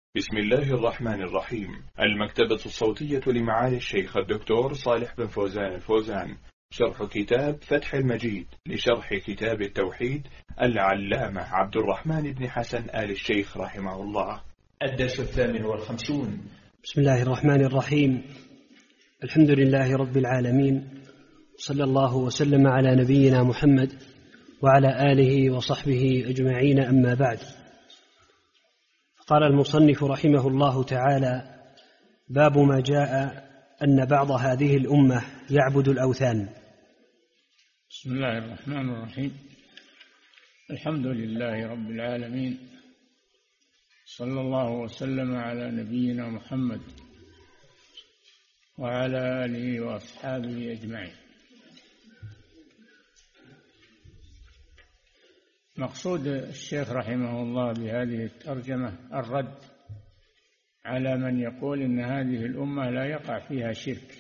بسم الله الرحمن الرحيم. المكتبة الصوتية لمعالي الشيخ الدكتور صالح بن فوزان الفوزان، شرح كتاب فتح المجيد لشرح كتاب التوحيد العلامة عبد الرحمن بن حسن آل الشيخ رحمه الله. الدرس 58. بسم الله الرحمن الرحيم. الحمد لله رب العالمين، صلى الله وسلم على نبينا محمد وعلى آله وصحبه أجمعين، أما بعد. قال المصنف رحمه الله تعالى: باب ما جاء أن بعض هذه الأمة يعبد الأوثان. بسم الله الرحمن الرحيم. الحمد لله رب العالمين، صلى الله وسلم على نبينا محمد وعلى آله وأصحابه أجمعين. مقصود الشيخ رحمه الله بهذه الترجمة الرد على من يقول إن هذه الأمة لا يقع فيها شرك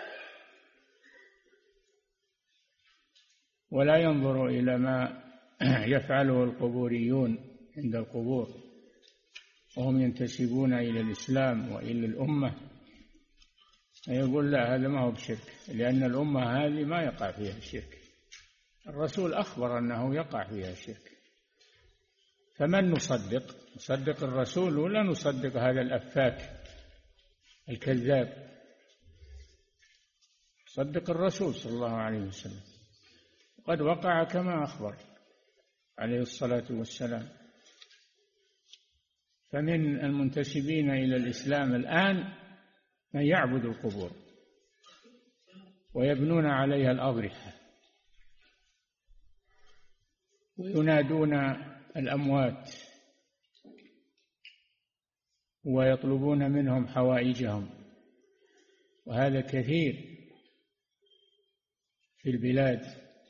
ولا ينظر إلى ما يفعله القبوريون عند القبور وهم ينتسبون إلى الإسلام وإلى الأمة، يقول لا، هذا ما هو بشرك، لأن الأمة هذه ما يقع فيها الشرك. الرسول أخبر أنه يقع فيها الشرك، فمن نصدق؟ نصدق الرسول ولا نصدق هذا الأفاك الكذاب؟ نصدق الرسول صلى الله عليه وسلم، قد وقع كما أخبر عليه الصلاة والسلام. فمن المنتسبين إلى الإسلام الآن من يعبد القبور ويبنون عليها الأضرحة وينادون الأموات ويطلبون منهم حوائجهم، وهذا كثير في البلاد،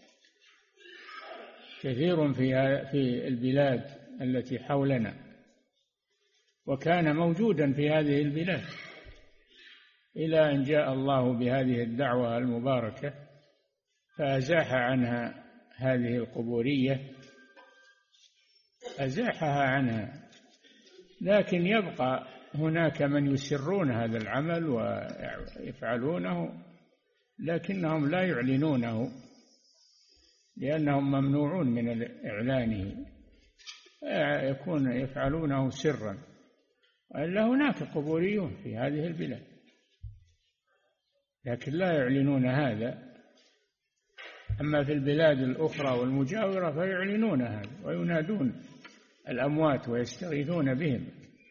كثير في البلاد التي حولنا، وكان موجودا في هذه البلاد إلى أن جاء الله بهذه الدعوة المباركة فأزاح عنها هذه القبورية، أزاحها عنها. لكن يبقى هناك من يسرون هذا العمل ويفعلونه، لكنهم لا يعلنونه لأنهم ممنوعون من إعلانه، يفعلونه سرا. وإلا هناك قبوريون في هذه البلاد لكن لا يعلنون هذا، أما في البلاد الأخرى والمجاورة فيعلنون هذا وينادون الأموات ويستغيثون بهم.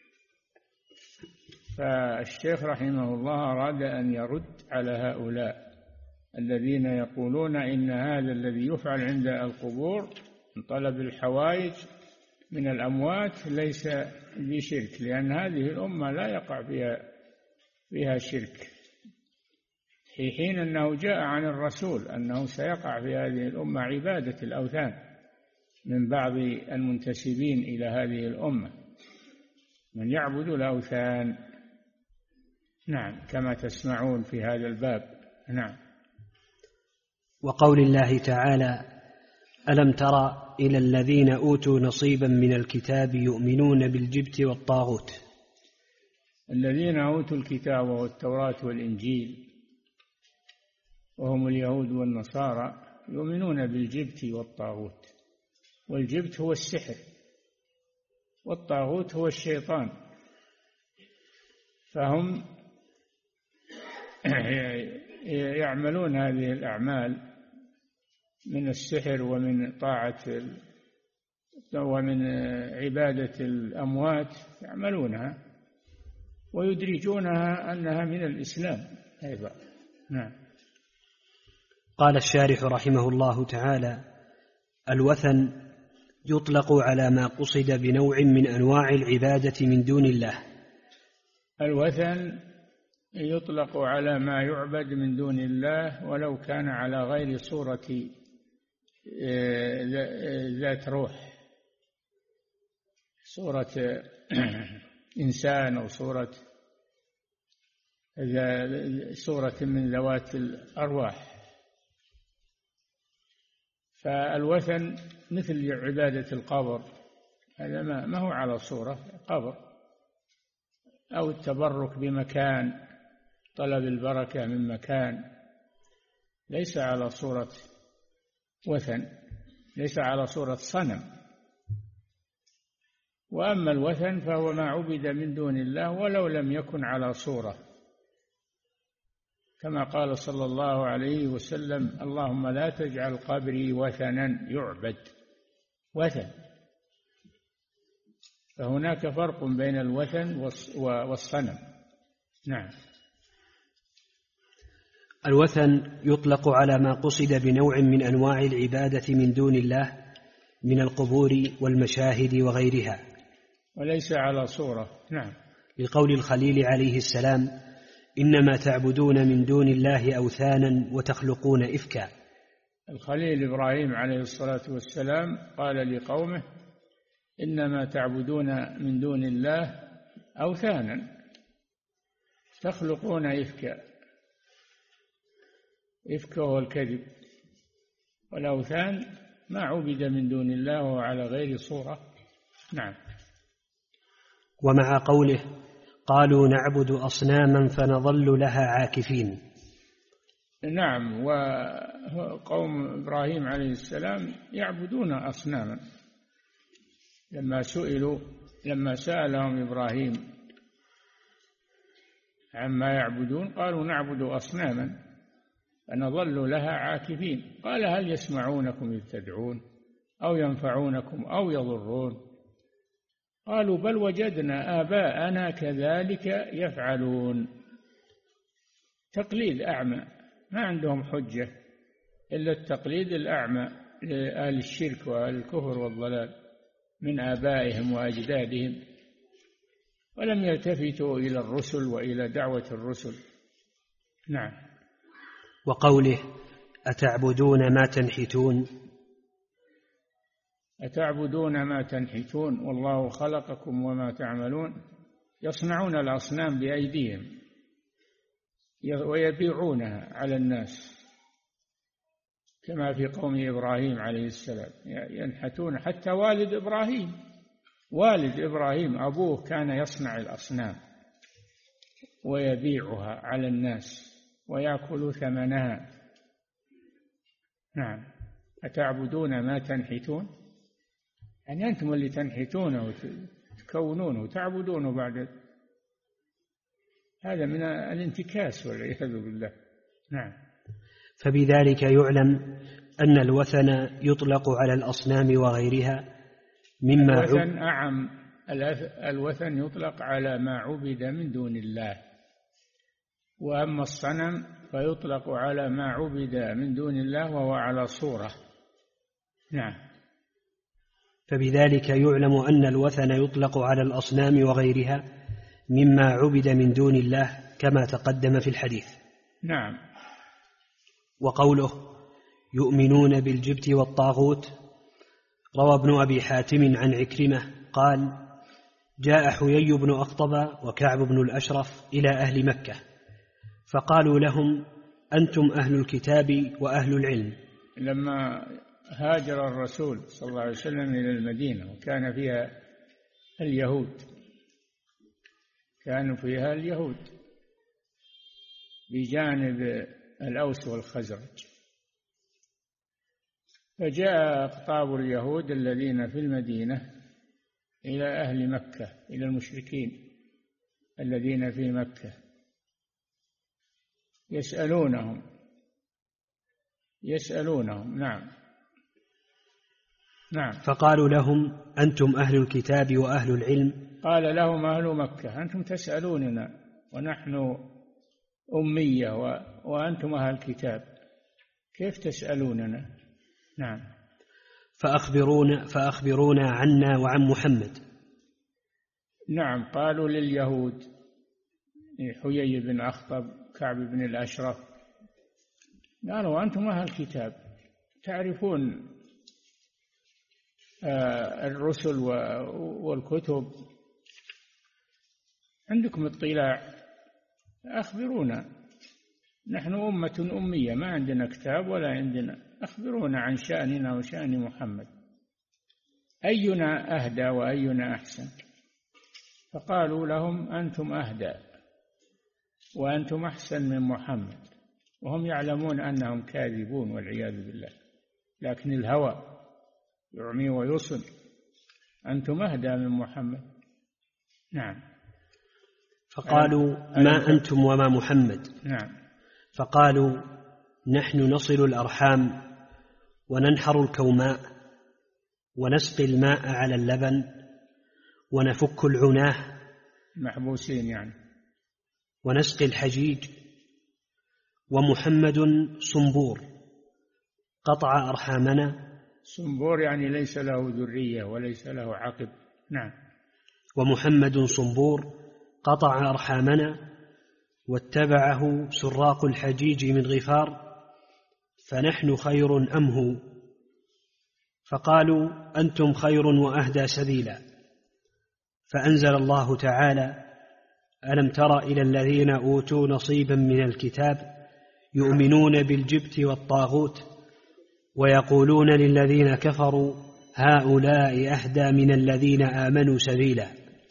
فالشيخ رحمه الله أراد أن يرد على هؤلاء الذين يقولون إن هذا الذي يفعل عند القبور من طلب الحوائج من الأموات ليس بشرك، لأن هذه الأمة لا يقع فيها شرك، في حين أنه جاء عن الرسول أنه سيقع في هذه الأمة عبادة الأوثان من بعض المنتسبين إلى هذه الأمة، من يعبد الأوثان. نعم، كما تسمعون في هذا الباب. نعم. وقول الله تعالى: ألم تر إلى الذين أوتوا نصيبا من الكتاب يؤمنون بالجبت والطاغوت. الذين أوتوا الكتاب والتوراة والإنجيل وهم اليهود والنصارى يؤمنون بالجبت والطاغوت، والجبت هو السحر والطاغوت هو الشيطان، فهم يعملون هذه الأعمال من السحر ومن طاعة ومن عبادة الأموات، يعملونها ويدرجونها أنها من الإسلام أيضا. نعم. قال الشارح رحمه الله تعالى: الوثن يطلق على ما قصد بنوع من أنواع العبادة من دون الله. الوثن يطلق على ما يعبد من دون الله ولو كان على غير صورة ذات روح، صورة إنسان أو صورة من ذوات الأرواح. فالوثن مثل عبادة القبر، هذا ما هو على صورة قبر، أو التبرك بمكان، طلب البركة من مكان، ليس على صورة وثن، ليس على صورة صنم. وأما الوثن فهو ما عبد من دون الله ولو لم يكن على صورة، كما قال صلى الله عليه وسلم: اللهم لا تجعل قبري وثنا يعبد. وثن، فهناك فرق بين الوثن والصنم. نعم. الوثن يطلق على ما قصد بنوع من أنواع العبادة من دون الله من القبور والمشاهد وغيرها، وليس على صورة. نعم. لقول الخليل عليه السلام: إنما تعبدون من دون الله أوثانا وتخلقون إفكا. الخليل إبراهيم عليه الصلاة والسلام قال لقومه: إنما تعبدون من دون الله أوثانا تخلقون إفكا. إفكا هو الكذب، والأوثان ما عبد من دون الله وعلى غير صورة. نعم. ومع قوله: قالوا نعبد أصناما فنظل لها عاكفين. نعم. وقوم إبراهيم عليه السلام يعبدون أصناما، لما سألهم إبراهيم عما يعبدون قالوا نعبد أصناما فنظل لها عاكفين. قال: هل يسمعونكم إذ تدعون أو ينفعونكم أو يضرون؟ قالوا: بل وجدنا آباءنا كذلك يفعلون. تقليد أعمى، ما عندهم حجة إلا التقليد الأعمى لأهل الشرك وأهل الكفر والضلال من آبائهم وأجدادهم، ولم يلتفتوا إلى الرسل وإلى دعوة الرسل. نعم. وقوله: أتعبدون ما تنحتون. أتعبدون ما تنحتون والله خلقكم وما تعملون. يصنعون الأصنام بأيديهم ويبيعونها على الناس، كما في قوم إبراهيم عليه السلام ينحتون. حتى والد إبراهيم أبوه كان يصنع الأصنام ويبيعها على الناس ويأكل ثمنها. نعم. أتعبدون ما تنحتون، يعني أنتم اللي تنحتونه وتكونونه وتعبدونه بعد. هذا من الانتكاس والعياذ بالله. نعم. فبذلك يعلم أن الوثن يطلق على الأصنام وغيرها مما الوثن أعم. الوثن يطلق على ما عبد من دون الله، وأما الصنم فيطلق على ما عبد من دون الله وهو على صورة. نعم. فبذلك يعلم أن الوثن يطلق على الأصنام وغيرها مما عبد من دون الله كما تقدم في الحديث. نعم. وقوله: يؤمنون بالجبت والطاغوت. روى ابن أبي حاتم عن عكرمة قال: جاء حيي بن أخطب وكعب بن الأشرف إلى أهل مكة فقالوا لهم: أنتم أهل الكتاب وأهل العلم. لما هاجر الرسول صلى الله عليه وسلم إلى المدينة وكان فيها اليهود، بجانب الأوس والخزرج، فجاء أقطاب اليهود الذين في المدينة إلى أهل مكة، إلى المشركين الذين في مكة، يسألونهم. نعم. فقالوا لهم: أنتم أهل الكتاب وأهل العلم. قال لهم أهل مكة: أنتم تسألوننا ونحن أمية وأنتم أهل الكتاب، كيف تسألوننا؟ نعم. فأخبرونا عنا وعن محمد. نعم. قالوا لليهود حيي بن أخطب كعب بن الأشرف، قالوا: أنتم أهل الكتاب، تعرفون الرسل والكتب، عندكم اطلاع، أخبرونا، نحن أمة أمية ما عندنا كتاب ولا عندنا، أخبرونا عن شأننا وشأن محمد، أينا أهدى وأينا أحسن. فقالوا لهم أنتم أهدى وأنتم أحسن من محمد، وهم يعلمون أنهم كاذبون والعياذ بالله، لكن الهوى يعمي ويصم. أنتم أهدى من محمد. نعم. فقالوا ما أنتم وما محمد. نعم. فقالوا نحن نصل الأرحام وننحر الكوماء ونسقي الماء على اللبن ونفك العناه، محبوسين يعني، ونسقي الحجيج، ومحمد صنبور قطع أرحامنا. صنبور يعني ليس له ذرية وليس له عقب. نعم. ومحمد صنبور قطع أرحامنا واتبعه سراق الحجيج من غفار، فنحن خير أم هو؟ فقالوا أنتم خير وأهدى سبيلا. فأنزل الله تعالى ألم تر إلى الذين أوتوا نصيبا من الكتاب يؤمنون بالجبت والطاغوت ويقولون للذين كفروا هؤلاء أهدى من الذين آمنوا سبيلا.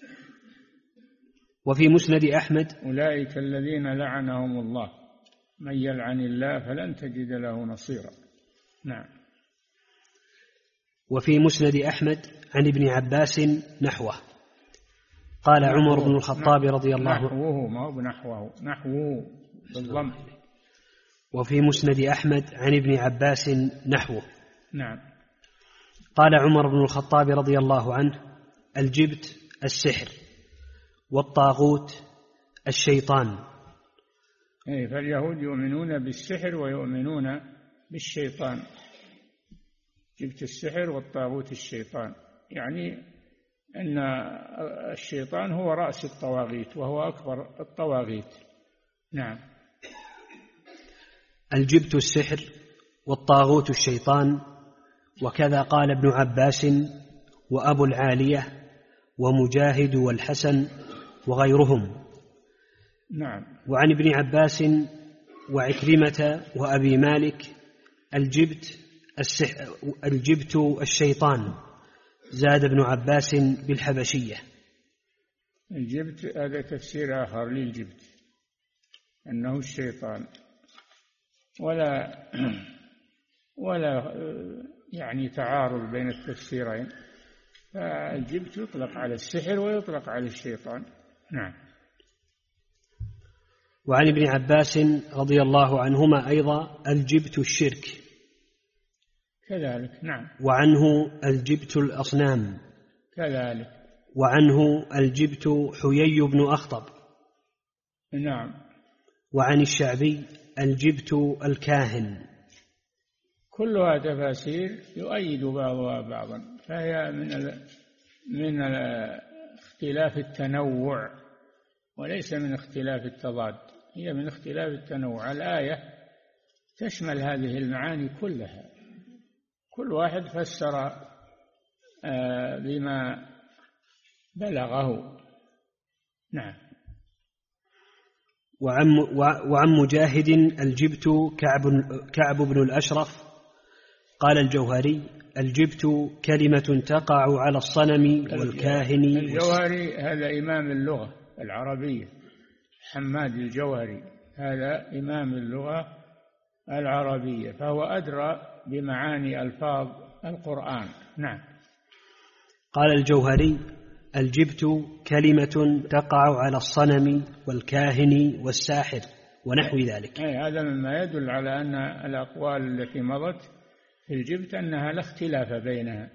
وفي مسند أحمد أولئك الذين لعنهم الله من يلعن الله فلن تجد له نصيرا. نعم. وفي مسند أحمد عن ابن عباس نحوه. قال عمر بن الخطاب رضي الله عنه نحوه، ما هو بنحوه، نحوه بالضم. وفي مسند أحمد عن ابن عباس نحوه. نعم. قال عمر بن الخطاب رضي الله عنه الجبت السحر والطاغوت الشيطان. فاليهود يؤمنون بالسحر ويؤمنون بالشيطان. جبت السحر والطاغوت الشيطان، يعني أن الشيطان هو رأس الطواغيت وهو أكبر الطواغيت. نعم. الجبت السحر والطاغوت الشيطان. وكذا قال ابن عباس وأبو العالية ومجاهد والحسن وغيرهم. نعم. وعن ابن عباس وعكرمة وأبي مالك الجبت الشيطان. زاد ابن عباس بالحبشية. الجبت هذا تفسير آخر للجبت، أنه الشيطان، ولا يعني تعارض بين التفسيرين، فالجبت يطلق على السحر ويطلق على الشيطان. نعم. وعن ابن عباس رضي الله عنهما أيضا الجبت الشرك كذلك. نعم. وعنه الجبت الأصنام كذلك. وعنه الجبت حيي بن أخطب. نعم. وعن الشعبي الجبت الكاهن. كلها تفاسير يؤيد بعضها بعضا، فهي من اختلاف التنوع وليس من اختلاف التضاد، هي من اختلاف التنوع. الآية تشمل هذه المعاني كلها، كل واحد فسر بما بلغه. نعم. وعن مجاهد الجبت كعب بن الأشرف. قال الجوهري الجبت كلمة تقع على الصنم والكاهن. الجوهري هذا إمام اللغة العربية، حماد الجوهري هذا إمام اللغة العربية، فهو أدرى بمعاني ألفاظ القرآن. نعم. قال الجوهري الجبت كلمة تقع على الصنم والكاهن والساحر ونحو ذلك. هذا مما يدل على أن الأقوال التي مضت في الجبت أنها لا اختلاف بينها،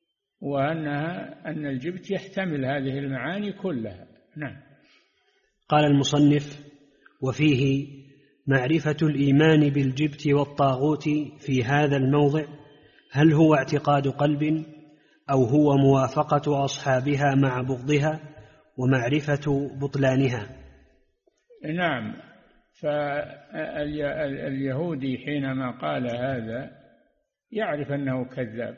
أن الجبت يحتمل هذه المعاني كلها. نعم. قال المصنف وفيه معرفة الإيمان بالجبت والطاغوت في هذا الموضع، هل هو اعتقاد قلب أو هو موافقة أصحابها مع بغضها ومعرفة بطلانها؟ نعم. فاليهودي حينما قال هذا يعرف أنه كذاب،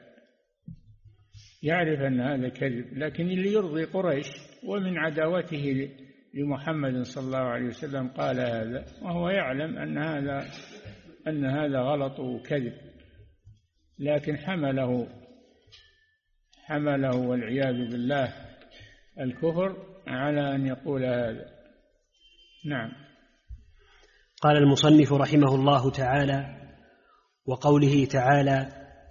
يعرف أن هذا كذب، لكن اللي يرضي قريش ومن عداوته لمحمد صلى الله عليه وسلم قال هذا، وهو يعلم أن هذا غلط وكذب، لكن حمله والعياذ بالله الكفر على أن يقول هذا. نعم. قال المصنف رحمه الله تعالى: وقوله تعالى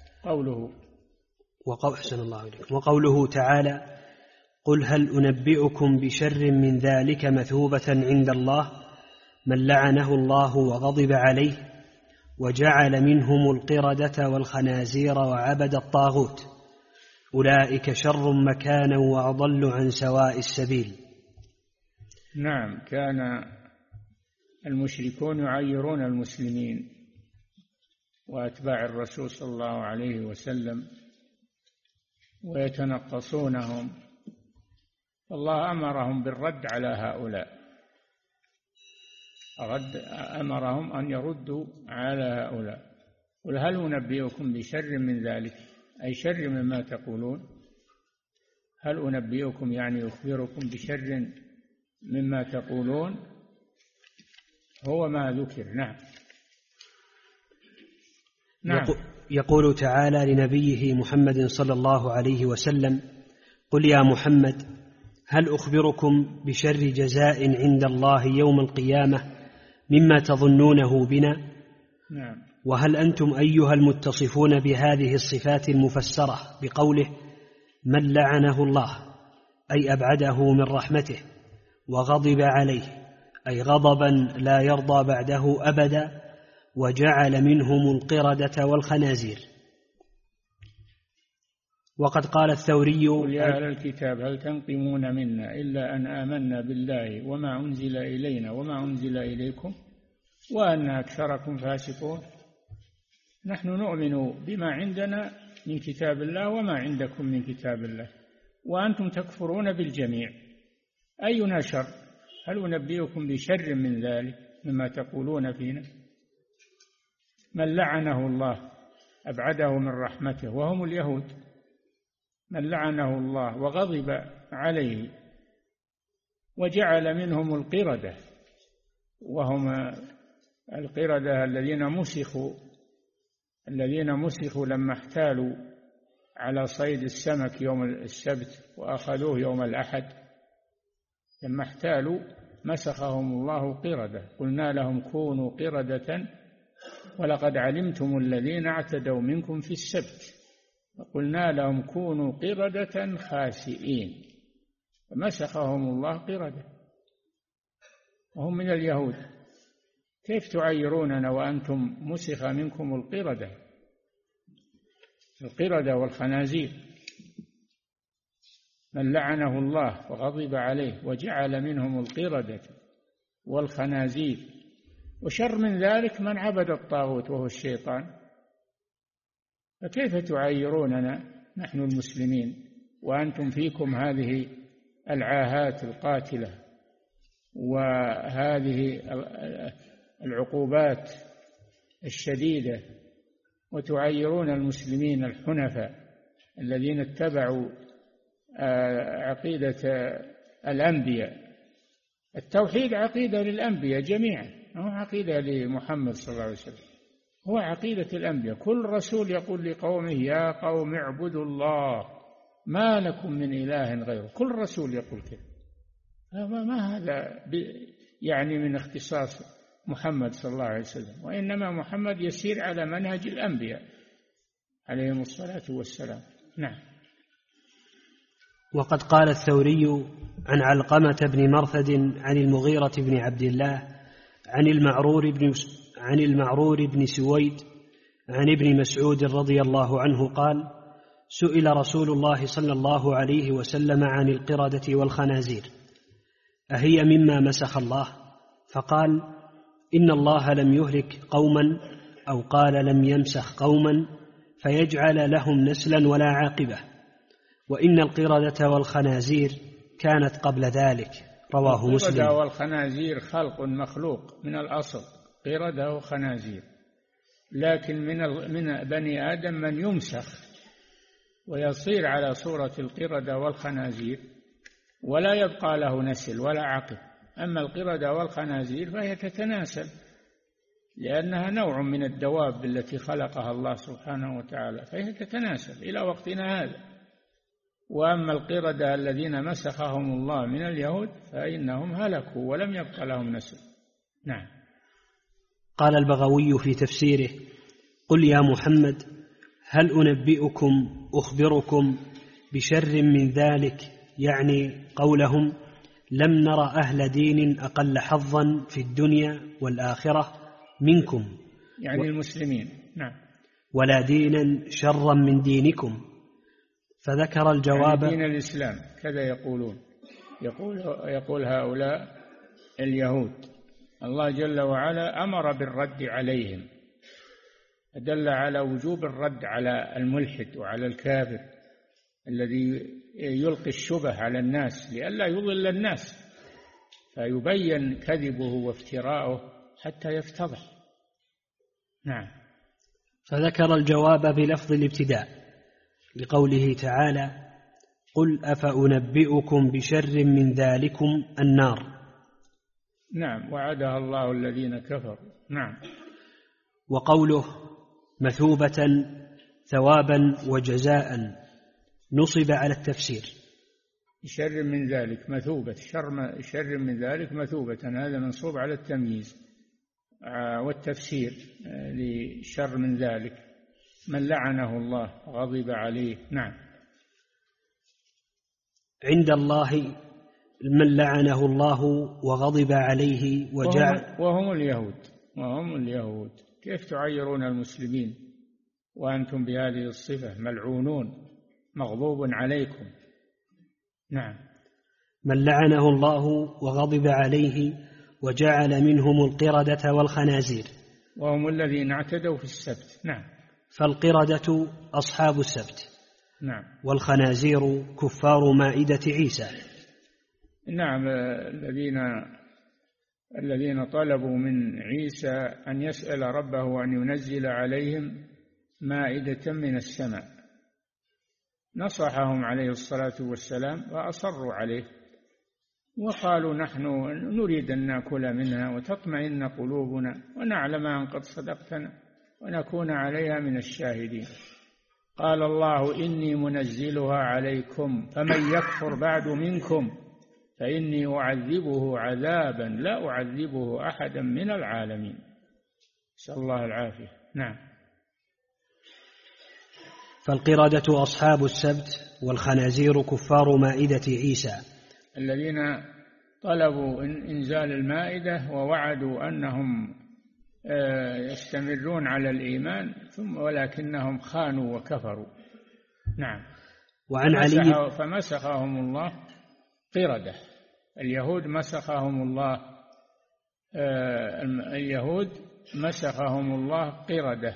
وقوله تعالى: قل هل أنبئكم بشر من ذلك مثوبة عند الله من لعنه الله وغضب عليه وجعل منهم القردة والخنازير وعبد الطاغوت أولئك شر مكانا وأضل عن سواء السبيل. نعم، كان المشركون يعيرون المسلمين وأتباع الرسول صلى الله عليه وسلم ويتنقصونهم، الله أمرهم بالرد على هؤلاء، أمرهم أن يردوا على هؤلاء. قل هل أنبئكم بشر من ذلك، أي شر مما تقولون. هل أنبئكم يعني أخبركم بشر مما تقولون، هو ما ذكر. نعم. يقول تعالى لنبيه محمد صلى الله عليه وسلم: قل يا محمد هل أخبركم بشر جزاء عند الله يوم القيامة مما تظنونه بنا؟ نعم. وهل أنتم أيها المتصفون بهذه الصفات المفسرة بقوله من لعنه الله، أي أبعده من رحمته، وغضب عليه، أي غضبا لا يرضى بعده أبدا، وجعل منهم القردة والخنازير. وقد قال الثوري: قل يا أهل الكتاب هل تنقمون منا إلا أن آمنا بالله وما أنزل إلينا وما أنزل إليكم وأن أكثركم فاسقون. نحن نؤمن بما عندنا من كتاب الله وما عندكم من كتاب الله، وأنتم تكفرون بالجميع. أينا شر؟ هل أنبئكم بشر من ذلك مما تقولون فينا؟ من لعنه الله أبعده من رحمته، وهم اليهود. من لعنه الله وغضب عليه وجعل منهم القردة، وهم القردة الذين مسخوا لما احتالوا على صيد السمك يوم السبت وأخذوه يوم الأحد. لما احتالوا مسخهم الله قردة، قلنا لهم كونوا قردة ولقد علمتم الذين اعتدوا منكم في السبت وقلنا لهم كونوا قردة خاسئين، فمسخهم الله قردة وهم من اليهود. كيف تعيروننا وأنتم مسخ منكم القردة والخنازير؟ من لعنه الله وغضب عليه وجعل منهم القردة والخنازير. وشر من ذلك من عبد الطاغوت وهو الشيطان. فكيف تعيروننا نحن المسلمين وأنتم فيكم هذه العاهات القاتلة وهذه العقوبات الشديدة، وتعيرون المسلمين الحنفاء الذين اتبعوا عقيدة الأنبياء. التوحيد عقيدة للأنبياء جميعا، هو عقيدة لمحمد صلى الله عليه وسلم، هو عقيدة الأنبياء. كل رسول يقول لقومه يا قوم اعبدوا الله ما لكم من إله غيره. كل رسول يقول كذا. ما هذا يعني من اختصاص محمد صلى الله عليه وسلم، وإنما محمد يسير على منهج الأنبياء عليهم الصلاة والسلام. نعم. وقد قال الثوري عن علقمة بن مرثد عن المغيرة بن عبد الله عن المعرور بن سويد عن ابن مسعود رضي الله عنه قال: سئل رسول الله صلى الله عليه وسلم عن القردة والخنازير أهي مما مسخ الله؟ فقال: إن الله لم يهلك قوما، أو قال لم يمسخ قوما فيجعل لهم نسلا ولا عاقبة، وإن القردة والخنازير كانت قبل ذلك. رواه مسلم. القردة والخنازير خلق مخلوق من الأصل، قردة وخنازير، لكن من بني آدم من يمسخ ويصير على صورة القردة والخنازير ولا يبقى له نسل ولا عقب. أما القردة والخنازير فهي تتناسل لأنها نوع من الدواب التي خلقها الله سبحانه وتعالى، فهي تتناسل إلى وقتنا هذا. وأما القردة الذين مسخهم الله من اليهود فإنهم هلكوا ولم يبق لهم نسل. نعم. قال البغوي في تفسيره: قل يا محمد هل أخبركم بشر من ذلك، يعني قولهم لم نرى أهل دين أقل حظا في الدنيا والآخرة منكم، يعني المسلمين. نعم. ولا دينا شرا من دينكم. فذكر الجواب، يعني دين الإسلام كذا يقولون، يقول هؤلاء اليهود. الله جل وعلا أمر بالرد عليهم، دل على وجوب الرد على الملحد وعلى الكافر الذي يلقي الشبه على الناس لئلا يضل الناس، فيبين كذبه وافتراءه حتى يفتضح. نعم. فذكر الجواب بلفظ الابتداء لقوله تعالى: قل أفأنبئكم بشر من ذلكم النار. نعم، وعدها الله الذين كفروا. نعم. وقوله مثوبة ثوابا وجزاء نصب على التفسير. شر من ذلك مثوبة، شر من ذلك مثوبة، هذا منصوب على التمييز والتفسير لشر من ذلك من لعنه الله غضب عليه. نعم. عند الله من لعنه الله وغضب عليه وجعل وهم اليهود. كيف تعيرون المسلمين وأنتم بهذه الصفة؟ ملعونون مغضوب عليكم. نعم. من لعنه الله وغضب عليه وجعل منهم القردة والخنازير، وهم الذين اعتدوا في السبت. نعم. فالقردة أصحاب السبت. نعم. والخنازير كفار مائدة عيسى. نعم. الذين طلبوا من عيسى أن يسأل ربه أن ينزل عليهم مائدة من السماء، نصحهم عليه الصلاة والسلام وأصروا عليه وقالوا نحن نريد أن نأكل منها وتطمئن قلوبنا ونعلم أن قد صدقتنا ونكون عليها من الشاهدين. قال الله إني منزلها عليكم فمن يكفر بعد منكم فإني أعذبه عذابا لا أعذبه أحدا من العالمين. نسأل الله العافية. نعم. فالقردة أصحاب السبت والخنازير كفار مائدة عيسى، الذين طلبوا إنزال المائدة ووعدوا أنهم يستمرون على الإيمان ثم ولكنهم خانوا وكفروا. نعم. وعن علي فمسخهم الله قردة. اليهود مسخهم الله قردة،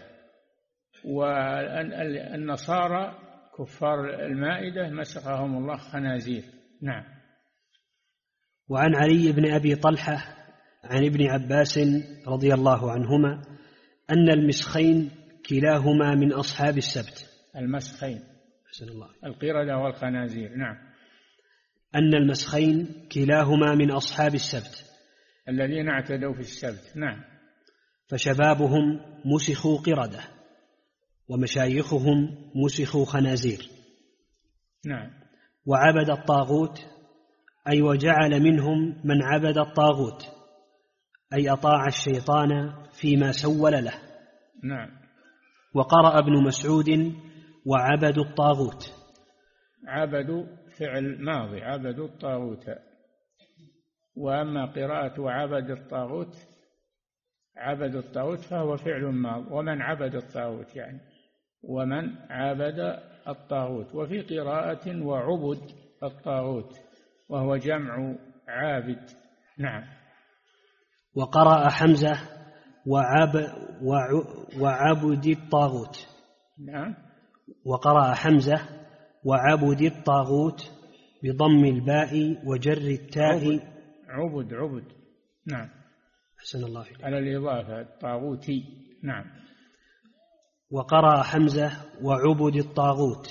والنصارى كفار المائدة مسخهم الله خنازير. نعم. وعن علي بن أبي طلحة عن ابن عباس رضي الله عنهما أن المسخين كلاهما من أصحاب السبت. المسخين القردة والخنازير. نعم. أن المسخين كلاهما من أصحاب السبت الذين اعتدوا في السبت. نعم. فشبابهم مسخوا قردة ومشايخهم مسخوا خنازير. نعم. وعبد الطاغوت، أي وجعل منهم من عبد الطاغوت، أي أطاع الشيطان فيما سول له. نعم. وقرأ ابن مسعود وعبدوا الطاغوت. عبدوا فعل ماضي، عبدوا الطاغوت. وأما قراءة وعبد الطاغوت، عبد الطاغوت فهو فعل ماضي، ومن عبد الطاغوت يعني ومن عبد الطاغوت. وفي قراءة وعبد الطاغوت وهو جمع عابد. نعم. وقرأ حمزة وعبد الطاغوت. نعم. وقرأ حمزة وعبد الطاغوت بضم الباء وجر التاء. عبد. نعم. أحسن الله إليك. على الإضافة الطاغوتي. نعم. وقرأ حمزة وعبد الطاغوت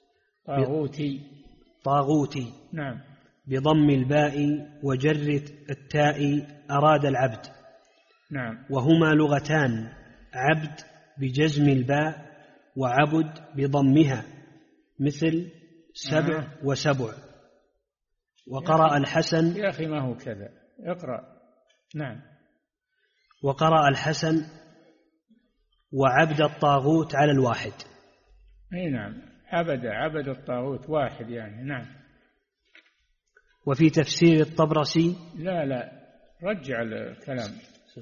طاغوتي. نعم. بضم الباء وجر التاء أراد العبد. نعم. وهما لغتان، عبد بجزم الباء وعبد بضمها، مثل 7 و7. وقرأ الحسن يا أخي ما هو كذا، اقرأ. نعم. وقرأ الحسن وعبد الطاغوت على الواحد. أي نعم، عبد الطاغوت واحد يعني. نعم. وفي تفسير الطبرسي لا رجع الكلام.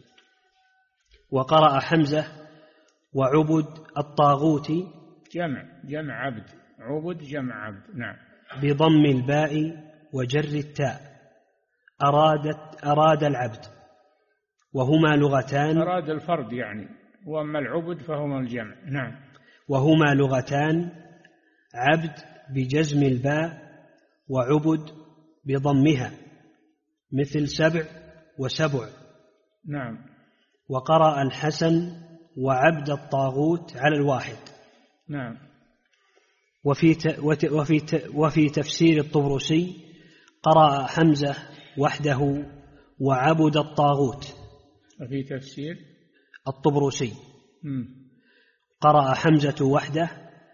وقرأ حمزة وعبد الطاغوت جمع عبد، عبد جمع عبد. نعم. بضم الباء وجر التاء، أراد العبد، وهما لغتان. أراد الفرد يعني، وأما العبد فهما الجمع. نعم. وهما لغتان، عبد بجزم الباء وعبد بضمها، مثل 7 و7. نعم. وقرأ الحسن وعبد الطاغوت على الواحد. نعم. وفي تفسير الطبرسي قرأ حمزة وحده وعبد الطاغوت. وفي تفسير الطبرسي قرأ حمزة وحده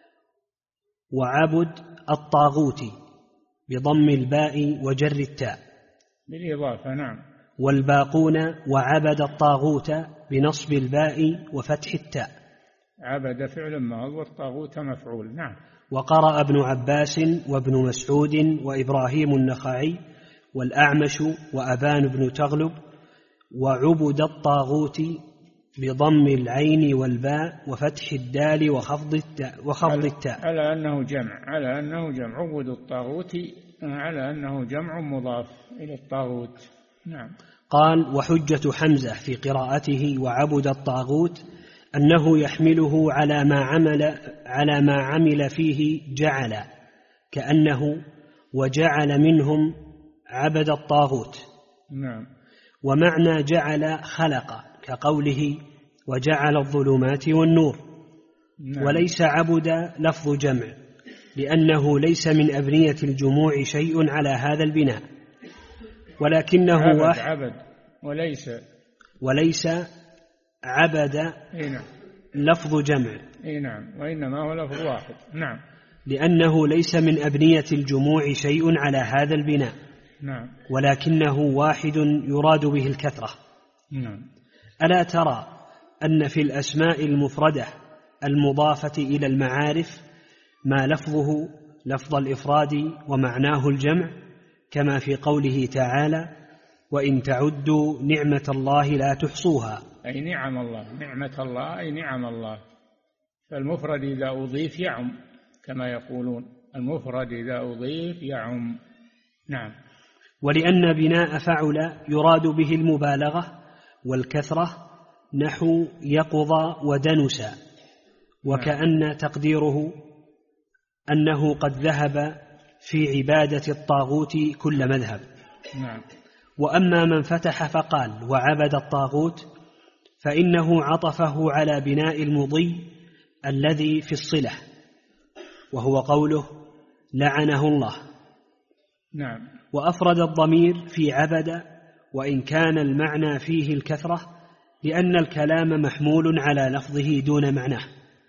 وعبد الطاغوت بضم الباء وجر التاء بالإضافة. نعم. والباقون وعبد الطاغوت بنصب الباء وفتح التاء. عبد فعل ماض والطاغوت مفعول. نعم. وقرأ ابن عباس وابن مسعود وإبراهيم النخعي والأعمش وأبان بن تغلب وعبد الطاغوت بضم العين والباء وفتح الدال وخفض التاء على أنه جمع عبد الطاغوت، على أنه جمع مضاف إلى الطاغوت. نعم. قال: وحجة حمزة في قراءته وعبد الطاغوت أنه يحمله على ما عمل فيه جعل، كأنه وجعل منهم عبد الطاغوت. نعم. ومعنى جعل خلق، كقوله وجعل الظلمات والنور. نعم. وليس عبد لفظ جمع، لأنه ليس من أبنية الجموع شيء على هذا البناء، ولكنه عبد وليس عبد لفظ جمع. نعم. وإنما هو لفظ واحد. نعم. لأنه ليس من أبنية الجموع شيء على هذا البناء. نعم. ولكنه واحد يراد به الكثرة. نعم. ألا ترى أن في الأسماء المفردة المضافة إلى المعارف ما لفظه لفظ الإفراد ومعناه الجمع، كما في قوله تعالى: وإن تعدوا نعمة الله لا تحصوها. أي نعم الله، نعمة الله أي نعم الله. فالمفرد إذا أضيف يعم، كما يقولون المفرد إذا أضيف يعم. نعم. ولأن بناء فعل يراد به المبالغة والكثرة، نحو يقظ ودنس، وكأن تقديره أنه قد ذهب في عبادة الطاغوت كل مذهب. نعم. وأما من فتح فقال وعبد الطاغوت، فإنه عطفه على بناء المضي الذي في الصلة، وهو قوله لعنه الله. نعم. وأفرد الضمير في عبد، وإن كان المعنى فيه الكثرة، لأن الكلام محمول على لفظه دون معناه،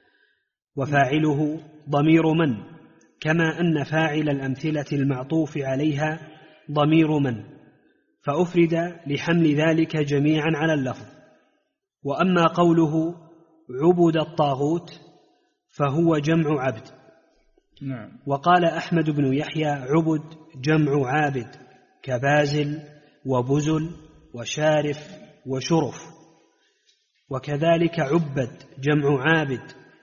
وفاعله ضمير من، كما أن فاعل الأمثلة المعطوف عليها ضمير من، فأفرد لحمل ذلك جميعا على اللفظ. وأما قوله عبد الطاغوت فهو جمع عبد. نعم. وقال أحمد بن يحيى عبد جمع عابد، كبازل وبزل وشارف وشرف. وكذلك عبد جمع عابد،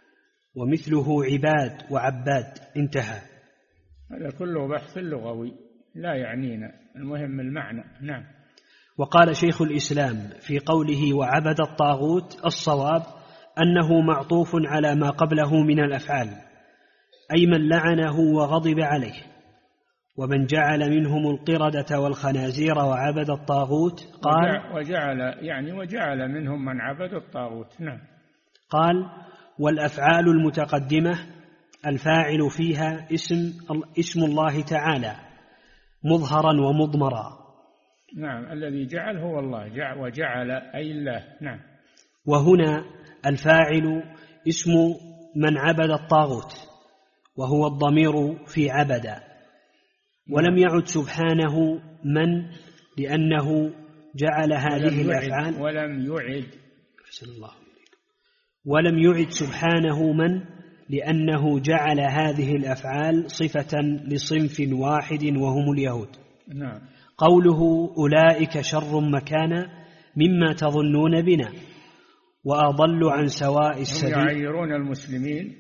ومثله عباد وعباد. انتهى. هذا كله بحث لغوي لا يعنينا، المهم المعنى. نعم. وقال شيخ الإسلام في قوله وعبد الطاغوت: الصواب أنه معطوف على ما قبله من الأفعال، أي من لعنه وغضب عليه، ومن جعل منهم القردة والخنازير وعبد الطاغوت. قال وجعل منهم من عبد الطاغوت. نعم. قال: والأفعال المتقدمة الفاعل فيها اسم الله تعالى مظهرا ومضمرا. نعم. الذي جعل هو الله، وجعل أي الله. نعم. وهنا الفاعل اسم من عبد الطاغوت، وهو الضمير في عبد. ولم يعد سبحانه من لأنه جعل هذه الأفعال ولم يعد سبحانه من لأنه جعل هذه الأفعال صفة لصنف واحد وهم اليهود. نعم. قوله أولئك شر مكانا مما تظنون بنا وأضل عن سواء السبيل. هم يعيرون المسلمين،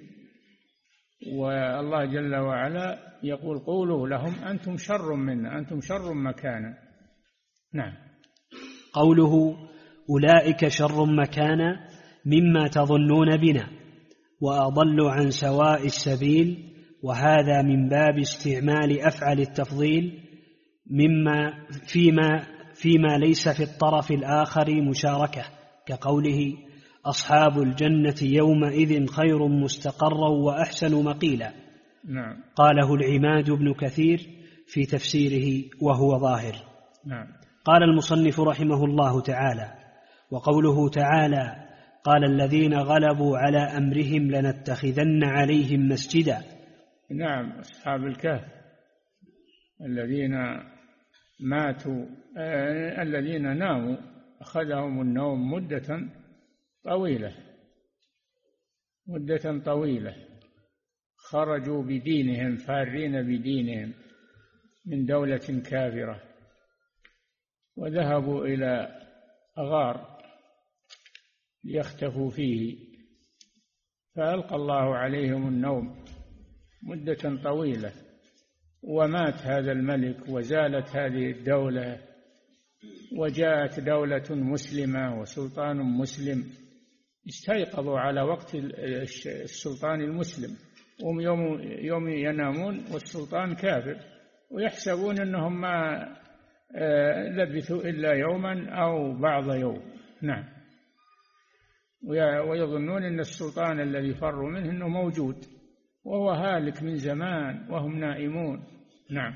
والله جل وعلا يقول قولوا لهم أنتم شر منا، أنتم شر مكانا. نعم. قوله أولئك شر مكانا مما تظنون بنا وأضل عن سواء السبيل، وهذا من باب استعمال أفعل التفضيل فيما ليس في الطرف الآخر مشاركة، كقوله أصحاب الجنة يومئذ خير مستقرا وأحسن مقيلا. نعم. قاله العماد بن كثير في تفسيره وهو ظاهر. نعم. قال المصنف رحمه الله تعالى: وقوله تعالى: قال الذين غلبوا على أمرهم لنتخذن عليهم مسجدا. نعم. أصحاب الكهف الذين ماتوا، الذين ناموا أخذهم النوم مدة طويلة، خرجوا بدينهم فارين بدينهم من دولة كافرة، وذهبوا إلى غار ليختفوا فيه، فألقى الله عليهم النوم مدة طويلة، ومات هذا الملك وزالت هذه الدولة، وجاءت دولة مسلمة وسلطان مسلم. استيقظوا على وقت السلطان المسلم، هم يوم ينامون والسلطان كافر، ويحسبون أنهم ما لبثوا إلا يوما أو بعض يوم. نعم. ويظنون أن السلطان الذي فروا منه أنه موجود وهو هالك من زمان وهم نائمون. نعم.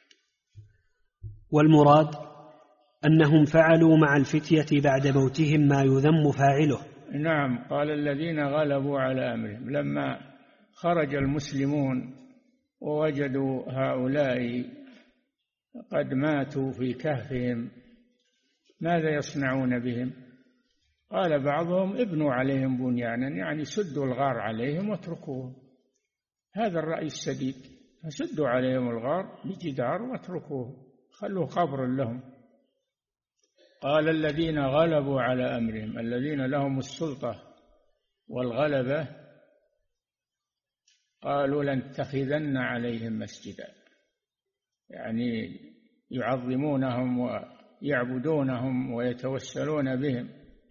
والمراد أنهم فعلوا مع الفتية بعد موتهم ما يذم فاعله. نعم. قال الذين غلبوا على أمرهم، لما خرج المسلمون ووجدوا هؤلاء قد ماتوا في كهفهم ماذا يصنعون بهم؟ قال بعضهم ابنوا عليهم بنيانا، يعني سدوا الغار عليهم واتركوهم. هذا الرأي السديد، فسدوا عليهم الغار بجدار واتركوه، خلوا قبر لهم. قال الذين غلبوا على أمرهم، الذين لهم السلطة والغلبة، قالوا لنتخذن عليهم مسجدا، يعني يعظمونهم ويعبدونهم ويتوسلون بهم.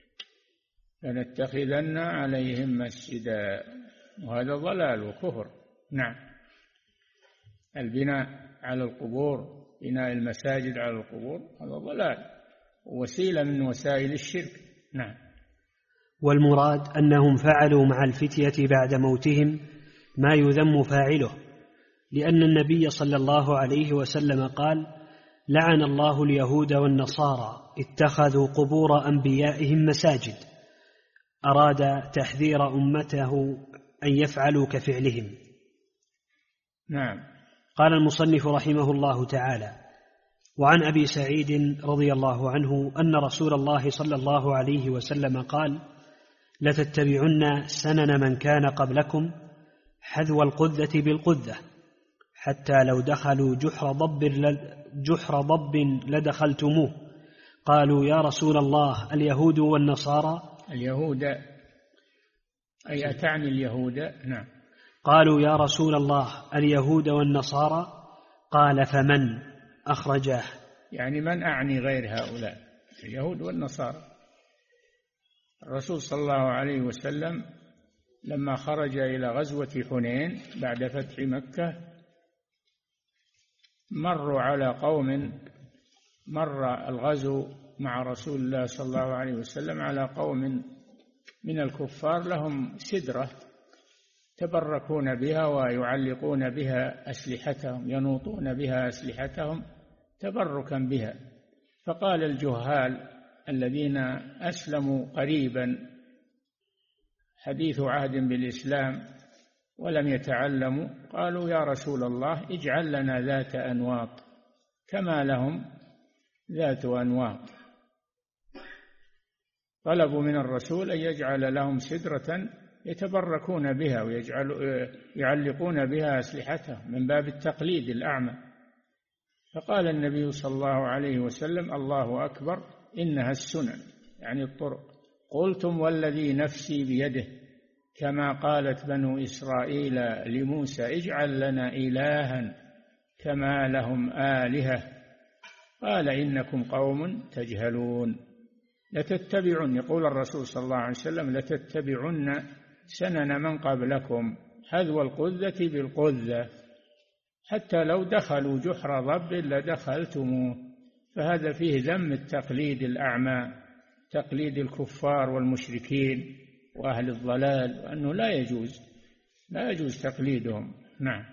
لنتخذن عليهم مسجدا، وهذا ضلال وكفر. نعم. البناء على القبور، بناء المساجد على القبور، هذا ضلال، وسيلة من وسائل الشرك. نعم. والمراد أنهم فعلوا مع الفتية بعد موتهم ما يذم فاعله، لأن النبي صلى الله عليه وسلم قال: لعن الله اليهود والنصارى اتخذوا قبور أنبيائهم مساجد. أراد تحذير أمته أن يفعلوا كفعلهم. نعم. قال المصنف رحمه الله تعالى: وعن أبي سعيد رضي الله عنه أن رسول الله صلى الله عليه وسلم قال: لتتبعن سنن من كان قبلكم حذو القذة بالقذة، حتى لو دخلوا جحر ضب لدخلتموه. قالوا: يا رسول الله اليهود والنصارى؟ اليهود أي أتعني اليهود؟ نعم. قالوا: يا رسول الله اليهود والنصارى؟ قال: فمن؟ أخرجاه. يعني من أعني غير هؤلاء اليهود والنصارى. الرسول صلى الله عليه وسلم لما خرج إلى غزوة حنين بعد فتح مكة، مروا على قوم، مر الغزو مع رسول الله صلى الله عليه وسلم على قوم من الكفار لهم سدرة يتبركون بها ويعلقون بها أسلحتهم، ينوطون بها أسلحتهم تبركا بها. فقال الجهال الذين أسلموا قريبا حديث عهد بالإسلام ولم يتعلموا قالوا يا رسول الله اجعل لنا ذات أنواط كما لهم ذات أنواط. طلبوا من الرسول أن يجعل لهم سدرة يتبركون بها ويعلقون بها أسلحتهم من باب التقليد الأعمى. فقال النبي صلى الله عليه وسلم الله أكبر إنها السنن، يعني الطرق. قلتم والذي نفسي بيده كما قالت بنو إسرائيل لموسى اجعل لنا إلها كما لهم آلهة قال إنكم قوم تجهلون لتتبعن، يقول الرسول صلى الله عليه وسلم لتتبعن سنن من قبلكم حذو القذة بالقذة حتى لو دخلوا جحر ضب لدخلتموه. فهذا فيه ذم التقليد الأعمى، تقليد الكفار والمشركين وأهل الضلال، وأنه لا يجوز تقليدهم. نعم.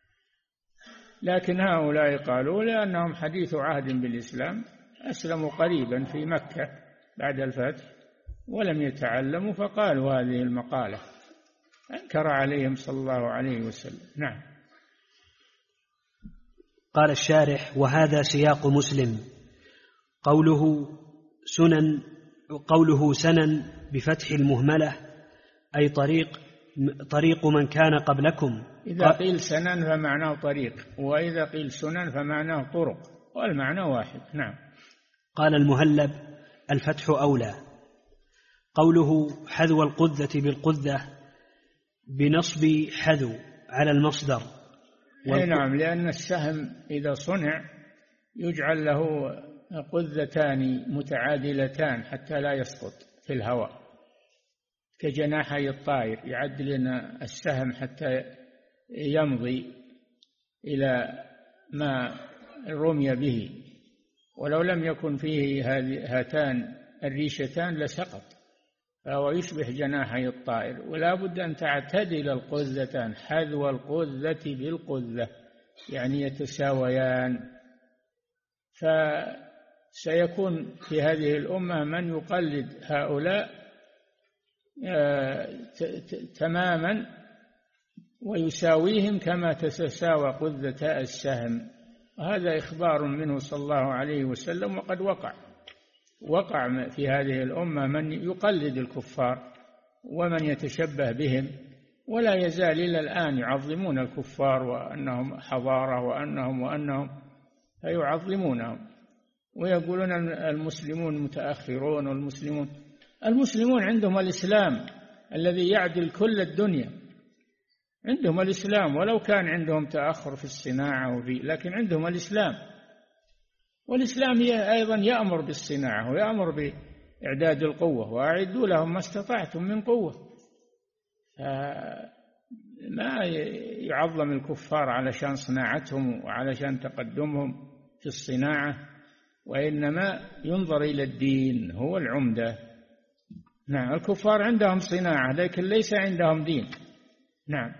لكن هؤلاء قالوا لأنهم حديث عهد بالإسلام، أسلموا قريبا في مكة بعد الفتح ولم يتعلموا فقالوا هذه المقالة، أنكر عليهم صلى الله عليه وسلم. نعم. قال الشارح: وهذا سياق مسلم. قوله سنن بفتح المهملة أي طريق من كان قبلكم. إذا قيل سنن فمعناه طريق، وإذا قيل سنن فمعناه طرق، والمعنى واحد. نعم. قال المهلب: الفتح أولى. قوله حذو القذة بالقذة بنصب حذو على المصدر. نعم، لأن السهم إذا صنع يجعل له قذتان متعادلتان حتى لا يسقط في الهواء كجناحي الطائر، يعدل السهم حتى يمضي إلى ما رمي به، ولو لم يكن فيه هاتان الريشتان لسقط، فهو يشبه جناحي الطائر. ولا بد أن تعتدل القذتان، حذو القذة بالقذة، يعني يتساويان. فسيكون في هذه الأمة من يقلد هؤلاء تماما ويساويهم كما تتساوى قذة السهم. وهذا إخبار منه صلى الله عليه وسلم، وقد وقع في هذه الأمة من يقلد الكفار ومن يتشبه بهم، ولا يزال إلى الآن يعظمون الكفار وأنهم حضارة وأنهم فيعظمونهم ويقولون المسلمون متأخرون، المسلمون عندهم الإسلام الذي يعدل كل الدنيا، عندهم الإسلام ولو كان عندهم تأخر في الصناعة لكن عندهم الإسلام. والإسلام أيضا يأمر بالصناعة ويأمر بإعداد القوة، وأعدوا لهم ما استطعتم من قوة. ما يعظم الكفار علشان صناعتهم وعلشان تقدمهم في الصناعة، وإنما ينظر إلى الدين هو العمدة. نعم. الكفار عندهم صناعة لكن ليس عندهم دين. نعم.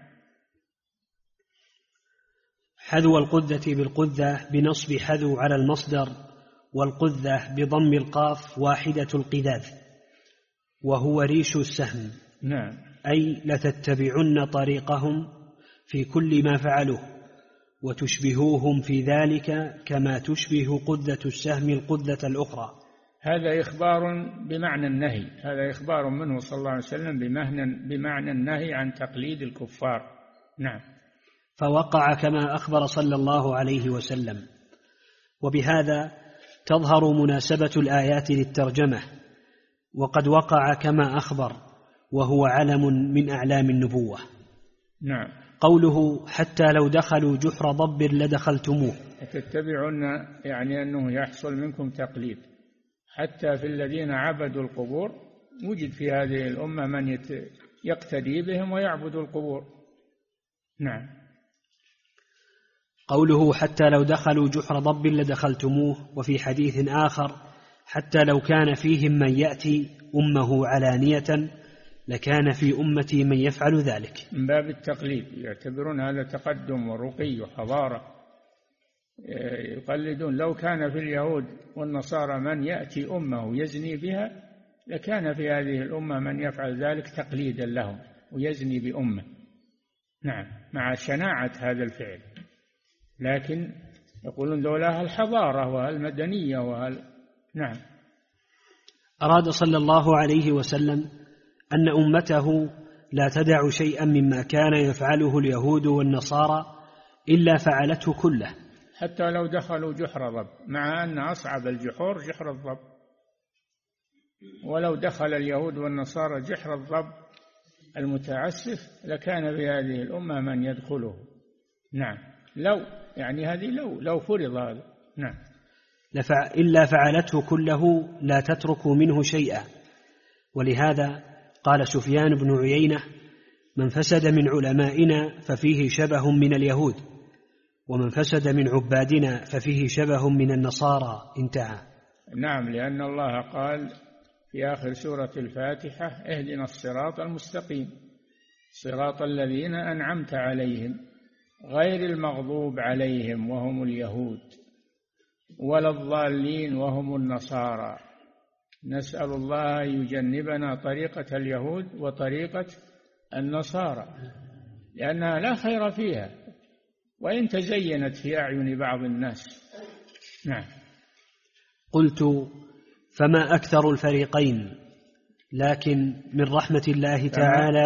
حذو القذة بالقذة بنصب حذو على المصدر، والقذة بضم القاف واحدة القذاذ، وهو ريش السهم. نعم. أي لتتبعن طريقهم في كل ما فعلوه وتشبهوهم في ذلك كما تشبه قذة السهم القذة الأخرى. هذا إخبار بمعنى النهي، هذا إخبار منه صلى الله عليه وسلم بمعنى النهي عن تقليد الكفار. نعم. فوقع كما أخبر صلى الله عليه وسلم. وبهذا تظهر مناسبة الآيات للترجمة، وقد وقع كما أخبر، وهو علم من أعلام النبوة. نعم. قوله حتى لو دخلوا جحر ضب لدخلتموه، تتبعون يعني أنه يحصل منكم تقليد. حتى في الذين عبدوا القبور وجد في هذه الأمة من يقتدي بهم ويعبد القبور. نعم. قوله حتى لو دخلوا جحر ضب لدخلتموه، وفي حديث آخر حتى لو كان فيهم من يأتي أمه علانية لكان في أمتي من يفعل ذلك. من باب التقليد، يعتبرون هذا تقدم ورقي وحضارة، يقلدون. لو كان في اليهود والنصارى من يأتي أمه يزني بها لكان في هذه الأمة من يفعل ذلك تقليدا لهم ويزني بأمه. نعم، مع شناعة هذا الفعل، لكن يقولون ذولا الحضارة والمدنية نعم. أراد صلى الله عليه وسلم أن أمته لا تدع شيئا مما كان يفعله اليهود والنصارى إلا فعلته كله، حتى لو دخلوا جحر ضب، مع أن أصعب الجحور جحر الضب، ولو دخل اليهود والنصارى جحر الضب المتعسف لكان في هذه الأمة من يدخله. نعم، هذه لو فرض هذا. نعم، إلا فعلته كله لا تترك منه شيئا. ولهذا قال سفيان بن عيينة: من فسد من علمائنا ففيه شبه من اليهود، ومن فسد من عبادنا ففيه شبه من النصارى. انتهى. نعم، لأن الله قال في آخر سورة الفاتحة: اهدنا الصراط المستقيم صراط الذين أنعمت عليهم غير المغضوب عليهم وهم اليهود ولا الضالين وهم النصارى. نسأل الله يجنبنا طريقة اليهود وطريقة النصارى، لأنها لا خير فيها وإن تزينت في أعين بعض الناس. نعم. قلت: فما أكثر الفريقين، لكن من رحمة الله تعالى.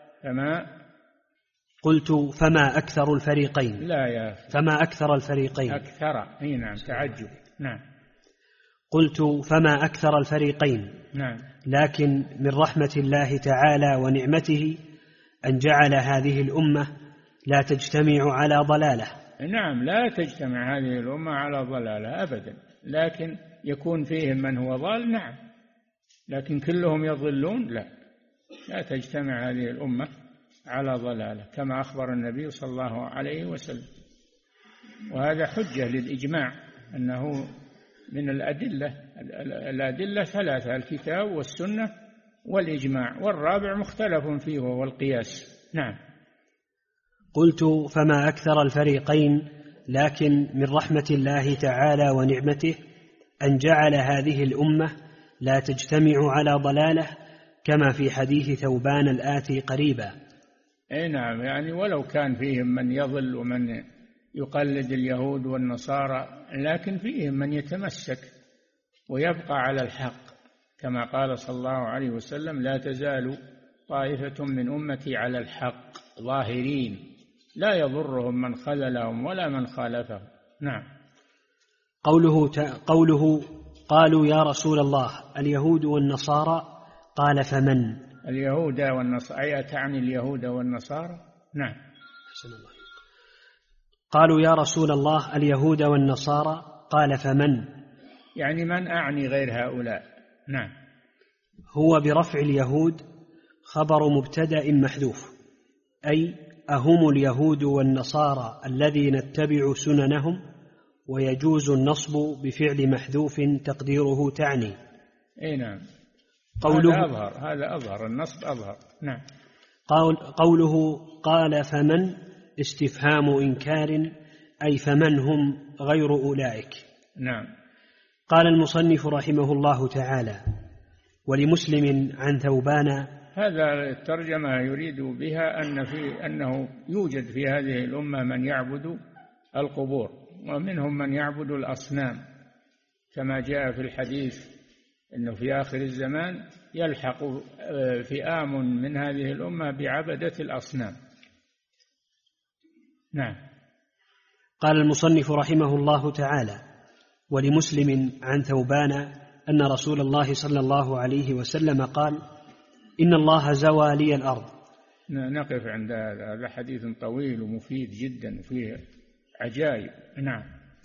قلت: فما أكثر الفريقين. لا يا أخي، فما أكثر الفريقين. أكثر، نعم، تعجب. نعم. قلت: فما أكثر الفريقين. نعم. لكن من رحمة الله تعالى ونعمته أن جعل هذه الأمة لا تجتمع على ضلالة. نعم، لا تجتمع هذه الأمة على ضلالة أبدا، لكن يكون فيهم من هو ضال. نعم، لكن كلهم يضلون؟ لا تجتمع هذه الأمة على ضلالة، كما أخبر النبي صلى الله عليه وسلم. وهذا حجة للإجماع أنه من الأدلة ثلاثة: الكتاب والسنة والإجماع، والرابع مختلف فيه وهو القياس. نعم. قلت: فما أكثر الفريقين، لكن من رحمة الله تعالى ونعمته أن جعل هذه الأمة لا تجتمع على ضلالة، كما في حديث ثوبان الآتي قريبا. نعم، ولو كان فيهم من يضل ومن يقلد اليهود والنصارى، لكن فيهم من يتمسك ويبقى على الحق، كما قال صلى الله عليه وسلم: لا تزال طائفة من أمتي على الحق ظاهرين لا يضرهم من خذلهم ولا من خالفهم. نعم. قوله قالوا يا رسول الله اليهود والنصارى، قال: فمن؟ اليهود والنصارى، أي تعني اليهود والنصارى؟ نعم. قالوا يا رسول الله اليهود والنصارى، قال: فمن؟ من أعني غير هؤلاء. نعم. هو برفع اليهود خبر مبتدأ محذوف، أي أهم اليهود والنصارى الذين نتبع سننهم، ويجوز النصب بفعل محذوف تقديره تعني. نعم. هذا أظهر، النصب أظهر. نعم. قوله قال: فمن استفهام إنكار، أي فمن هم غير أولئك. نعم. قال المصنف رحمه الله تعالى: ولمسلم عن ثوبان. هذا الترجمة يريد بها أنه يوجد في هذه الأمة من يعبد القبور، ومنهم من يعبد الأصنام، كما جاء في الحديث أنه في آخر الزمان يلحق فئام من هذه الأمة بعبدة الأصنام. نعم. قال المصنف رحمه الله تعالى: ولمسلم عن ثوبان أن رسول الله صلى الله عليه وسلم قال: إن الله زوى لي الأرض. نقف عند هذا حديث طويل ومفيد جدا وفيه عجائب. نعم.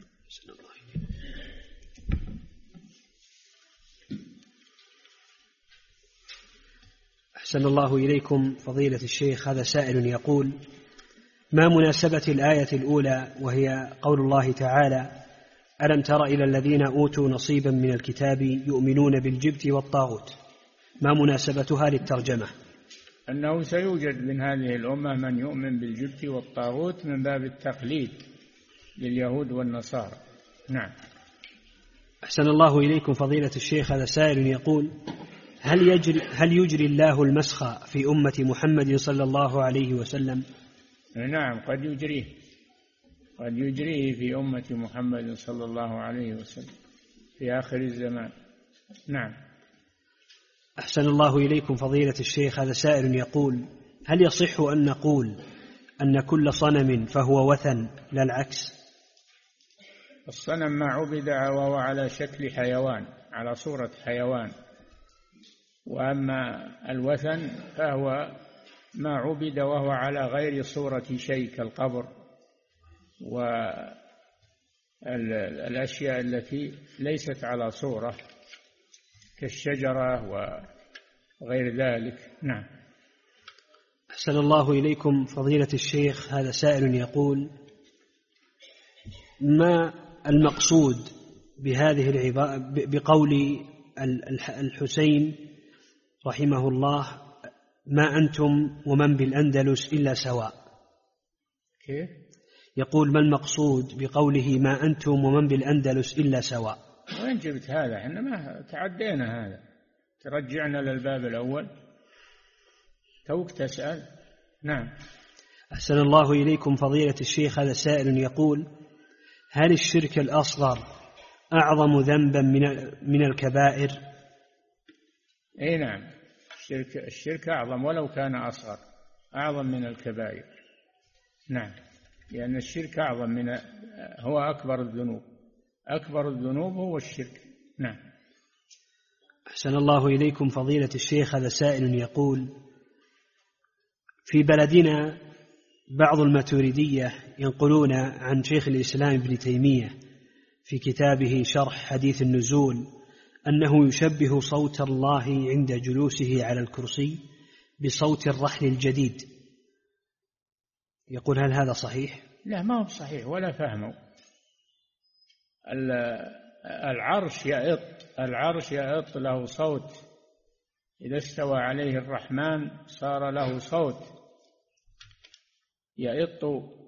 أحسن الله إليكم فضيلة الشيخ. هذا سائل يقول: ما مناسبة الآية الأولى وهي قول الله تعالى: ألم تر إلى الذين أوتوا نصيبا من الكتاب يؤمنون بالجبت والطاغوت؟ ما مناسبتها للترجمة؟ أنه سيوجد من هذه الأمة من يؤمن بالجبت والطاغوت من باب التقليد لليهود والنصارى. نعم. أحسن الله إليكم فضيلة الشيخ. هذا سائل يقول: هل يجري الله المسخ في أمة محمد صلى الله عليه وسلم؟ نعم قد يجريه في أمة محمد صلى الله عليه وسلم في آخر الزمان. نعم. أحسن الله إليكم فضيلة الشيخ. هذا سائل يقول: هل يصح أن نقول أن كل صنم فهو وثن لا العكس؟ الصنم ما عبد وهو على شكل حيوان، على صورة حيوان، وأما الوثن فهو ما عبد وهو على غير صورة شيء كالقبر والأشياء التي ليست على صورة كالشجرة وغير ذلك. نعم. أحسن الله إليكم فضيلة الشيخ. هذا سائل يقول: ما المقصود بهذه العبارة بقول الحسين رحمه الله: ما أنتم ومن بالأندلس إلا سواء؟ كيف؟ يقول: ما المقصود بقوله ما أنتم ومن بالأندلس إلا سواء؟ وين جبت هذا؟ احنا ما تعدينا هذا، ترجعنا للباب الأول، توك تسأل. نعم. أحسن الله إليكم فضيلة الشيخ. هذا سائل يقول: هل الشرك الأصغر أعظم ذنبا من الكبائر؟ أي نعم، الشرك أعظم ولو كان أصغر، أعظم من الكبائر. نعم، لأن الشرك أعظم هو أكبر الذنوب، أكبر الذنوب هو الشرك. نعم. أحسن الله إليكم فضيلة الشيخ. هذا سائل يقول: في بلدنا بعض الماتريدية ينقلون عن شيخ الإسلام ابن تيمية في كتابه شرح حديث النزول أنه يشبه صوت الله عند جلوسه على الكرسي بصوت الرحل الجديد. يقول: هل هذا صحيح؟ لا، ما هو صحيح ولا فهمه. العرش يئط له صوت، إذا استوى عليه الرحمن صار له صوت يئط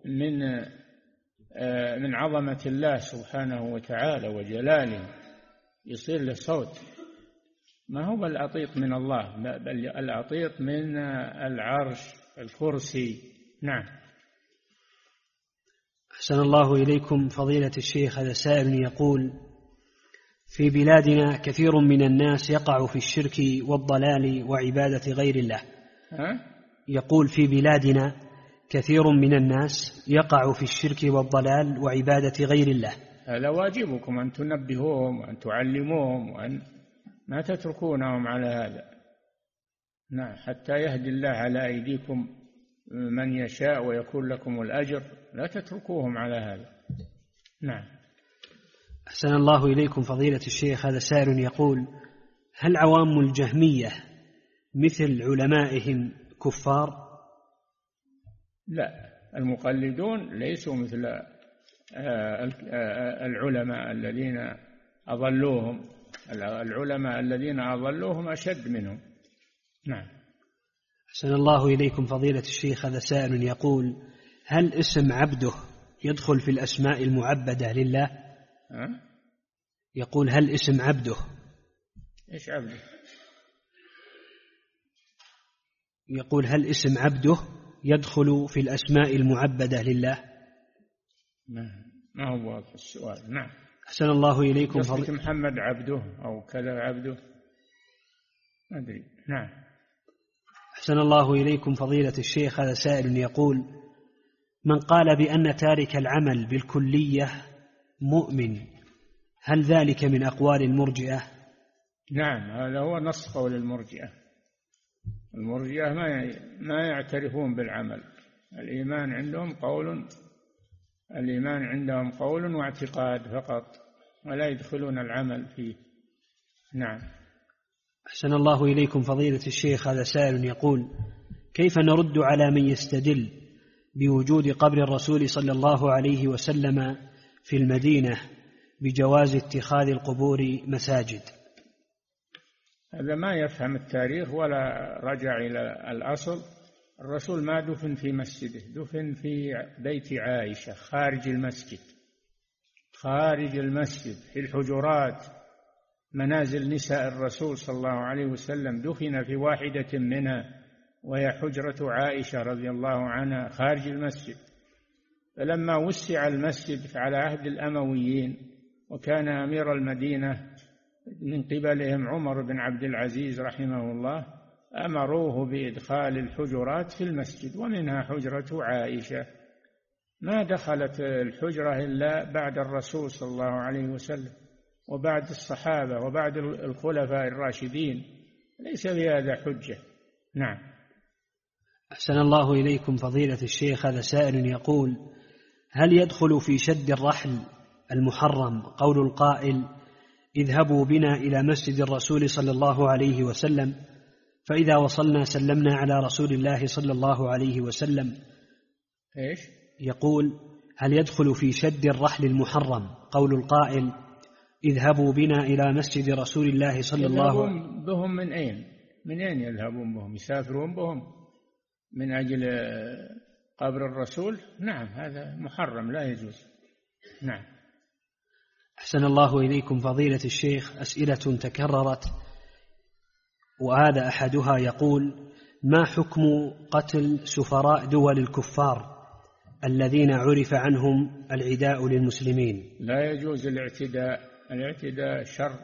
من عظمة الله سبحانه وتعالى وجلاله، يصير له صوت. ما هو الأطيط من الله، بل الأطيط من العرش الكرسي. نعم. أحسن الله إليكم فضيلة الشيخ. هذا سائل يقول: في بلادنا كثير من الناس يقع في الشرك والضلال وعبادة غير الله. يقول: في بلادنا كثير من الناس يقع في الشرك والضلال وعبادة غير الله. هذا واجبكم أن تنبهوهم وأن تعلموهم وأن ما تتركونهم على هذا. نعم، حتى يهدي الله على أيديكم من يشاء ويكون لكم الأجر، لا تتركوهم على هذا. نعم. أحسن الله إليكم فضيلة الشيخ. هذا سائل يقول: هل عوام الجهمية مثل علمائهم كفار؟ لا، المقلدون ليسوا مثل العلماء الذين أضلوهم. العلماء الذين أضلوهم أشد منهم. نعم. أحسن الله إليكم فضيلة الشيخ. هذا سائل يقول: هل اسم عبده يدخل في الأسماء المعبدة لله؟ يقول: هل اسم عبده؟ إيش عبده؟ يقول: هل اسم عبده يدخل في الأسماء المعبدة لله؟ ما هو واضح السؤال. نعم. أحسن الله إليكم محمد عبده أو كذا عبده، ما أدري. نعم. أحسن الله إليكم فضيلة الشيخ. هذا سائل يقول: من قال بأن تارك العمل بالكلية مؤمن، هل ذلك من أقوال المرجئة؟ نعم، هذا هو نص قول المرجئة. المرجئة ما يعترفون بالعمل. الإيمان عندهم قول واعتقاد فقط، ولا يدخلون العمل فيه. نعم. أحسن الله إليكم فضيلة الشيخ. هذا سائل يقول: كيف نرد على من يستدل بوجود قبر الرسول صلى الله عليه وسلم في المدينة بجواز اتخاذ القبور مساجد؟ هذا ما يفهم التاريخ ولا رجع إلى الأصل. الرسول ما دفن في مسجده، دفن في بيت عائشة خارج المسجد في الحجرات، منازل نساء الرسول صلى الله عليه وسلم، دفن في واحدة منها وهي حجرة عائشة رضي الله عنها خارج المسجد. فلما وسع المسجد على عهد الأمويين وكان أمير المدينة من قبلهم عمر بن عبد العزيز رحمه الله، أمروه بإدخال الحجرات في المسجد، ومنها حجرة عائشة. ما دخلت الحجرة إلا بعد الرسول صلى الله عليه وسلم وبعد الصحابة وبعد الخلفاء الراشدين، ليس بهذا حجة. نعم. أحسن الله إليكم فضيلة الشيخ. هذا سائل يقول: هل يدخل في شد الرحل المحرم قول القائل: اذهبوا بنا إلى مسجد الرسول صلى الله عليه وسلم، فإذا وصلنا سلمنا على رسول الله صلى الله عليه وسلم؟ إيش؟ يقول: هل يدخل في شد الرحل المحرم قول القائل: اذهبوا بنا إلى مسجد رسول الله صلى الله عليه وسلم؟ بهم من أين؟ من أين يذهبون بهم؟ يسافرون بهم من أجل قبر الرسول؟ نعم، هذا محرم لا يجوز. نعم. أحسن الله إليكم فضيلة الشيخ. أسئلة تكررت، وهذا أحدها يقول: ما حكم قتل سفراء دول الكفار الذين عرف عنهم العداء للمسلمين؟ لا يجوز الاعتداء شر،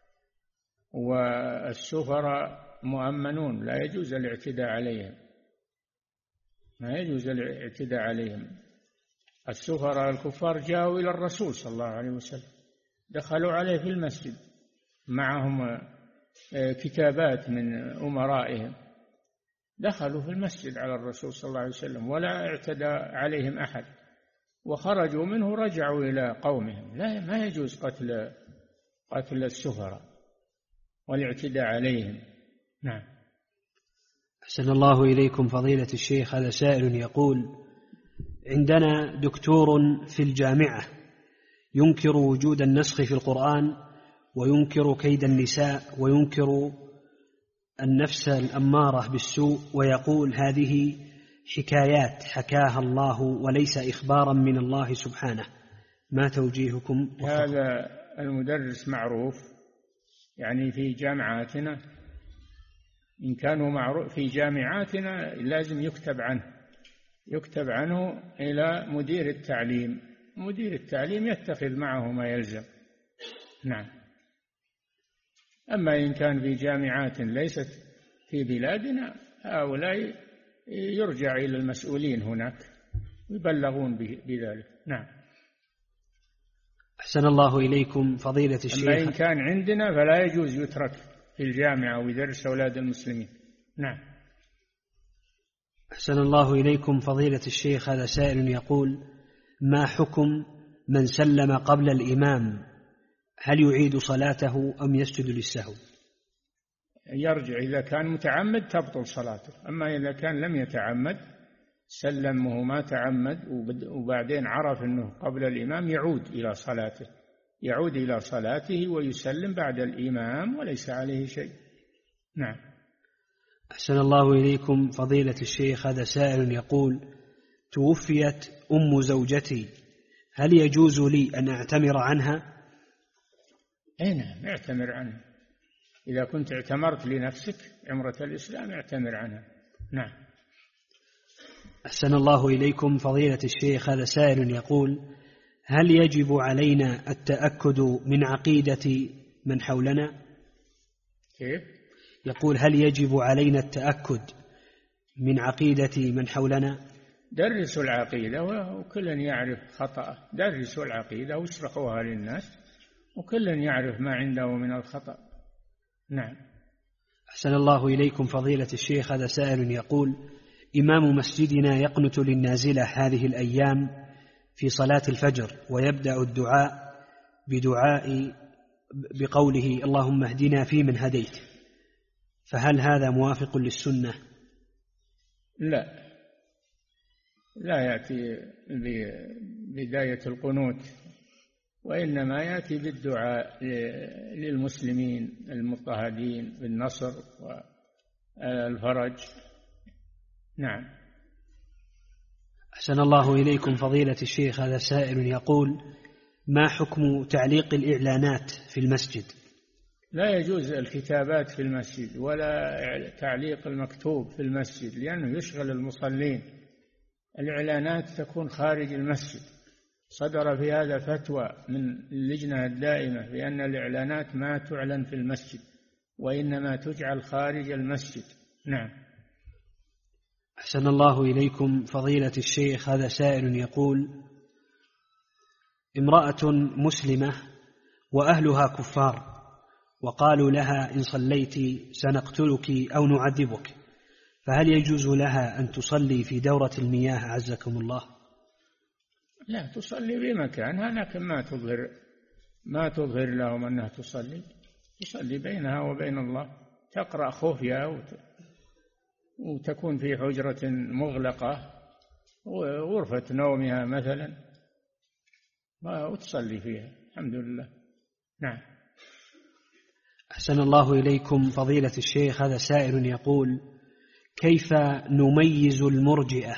والسفراء مؤمنون، لا يجوز الاعتداء عليهم، ما يجوز الاعتداء عليهم. السفراء الكفار جاءوا إلى الرسول صلى الله عليه وسلم، دخلوا عليه في المسجد، معهم كتابات من أمرائهم، دخلوا في المسجد على الرسول صلى الله عليه وسلم ولا اعتدى عليهم أحد، وخرجوا منه رجعوا إلى قومهم. لا، ما يجوز قتل السفراء والاعتداء عليهم. نعم. أحسن الله إليكم فضيلة الشيخ. هذا سائل يقول: عندنا دكتور في الجامعة ينكر وجود النسخ في القرآن، وينكر كيد النساء، وينكر النفس الأمارة بالسوء، ويقول هذه حكايات حكاها الله وليس إخبارا من الله سبحانه. ما توجيهكم؟ هذا المدرس معروف يعني في جامعاتنا، إن كانوا معروف في جامعاتنا لازم يكتب عنه إلى مدير التعليم، مدير التعليم يتخذ معه ما يلزم. نعم. أما إن كان في جامعات ليست في بلادنا، هؤلاء يرجع إلى المسؤولين هناك يبلغون بذلك. نعم. أحسن الله إليكم فضيلة الشيخ. أما إن كان عندنا فلا يجوز يترك في الجامعة ويدرس أولاد المسلمين. نعم. أحسن الله إليكم فضيلة الشيخ. هذا سائل يقول: ما حكم من سلم قبل الإمام؟ هل يعيد صلاته أم يسجد للسهو؟ يرجع، إذا كان متعمد تبطل صلاته، أما إذا كان لم يتعمد سلم وهو ما تعمد وبعدين عرف أنه قبل الإمام يعود إلى صلاته ويسلم بعد الإمام وليس عليه شيء. نعم. أحسن الله إليكم فضيلة الشيخ. هذا سائل يقول: توفيت أم زوجتي، هل يجوز لي أن أعتمر عنها؟ نعم، اعتمر عنها. إذا كنت اعتمرت لنفسك عمرة الإسلام اعتمر عنها. نعم. أحسن الله إليكم فضيلة الشيخ. هذا سائل يقول: هل يجب علينا التأكد من عقيدة من حولنا؟ كيف؟ يقول: هل يجب علينا التأكد من عقيدة من حولنا؟ درسوا العقيدة وكل يعرف خطأه، درسوا العقيدة واشرحوها للناس وكل يعرف ما عنده من الخطأ. نعم. أحسن الله إليكم فضيلة الشيخ. هذا سائل يقول: إمام مسجدنا يقنت للنازلة هذه الأيام في صلاة الفجر، ويبدأ الدعاء بقوله: اللهم اهدنا فيمن هديت، فهل هذا موافق للسنة؟ لا يأتي ببداية القنوت، وإنما يأتي بالدعاء للمسلمين المضطهدين بالنصر والفرج. نعم. أحسن الله إليكم فضيلة الشيخ. هذا سائل يقول: ما حكم تعليق الإعلانات في المسجد؟ لا يجوز الكتابات في المسجد ولا تعليق المكتوب في المسجد، لأنه يشغل المصلين. الإعلانات تكون خارج المسجد. صدر في هذا فتوى من اللجنة الدائمة بأن الإعلانات ما تعلن في المسجد وإنما تجعل خارج المسجد. نعم. أحسن الله إليكم فضيلة الشيخ، هذا سائل يقول: امرأة مسلمة وأهلها كفار، وقالوا لها إن صليت سنقتلك أو نعذبك، فهل يجوز لها أن تصلي في دورة المياه أعزكم الله؟ لا، تصلي بمكانها، لكن ما تظهر لهم أنها تصلي بينها وبين الله، تقرأ خفية وتكون في حجرة مغلقة وغرفة نومها مثلا وتصلي فيها. الحمد لله. نعم. أحسن الله إليكم فضيلة الشيخ، هذا سائل يقول: كيف نميز المرجئة؟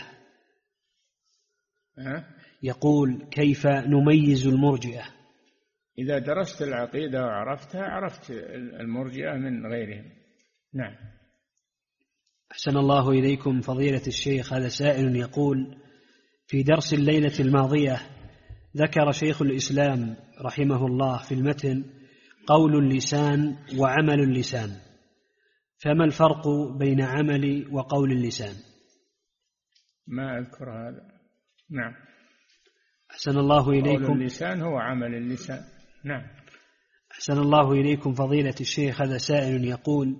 يقول: كيف نميز المرجئة؟ إذا درست العقيدة وعرفتها عرفت المرجئة من غيرهم. نعم. أحسن الله إليكم فضيلة الشيخ، هذا سائل يقول: في درس الليلة الماضية ذكر شيخ الإسلام رحمه الله في المتن قول اللسان وعمل اللسان، فما الفرق بين عمل وقول اللسان؟ ما أذكر هذا. نعم. أحسن الله إليكم. قول اللسان هو عمل اللسان. نعم. أحسن الله إليكم فضيلة الشيخ، هذا سائل يقول: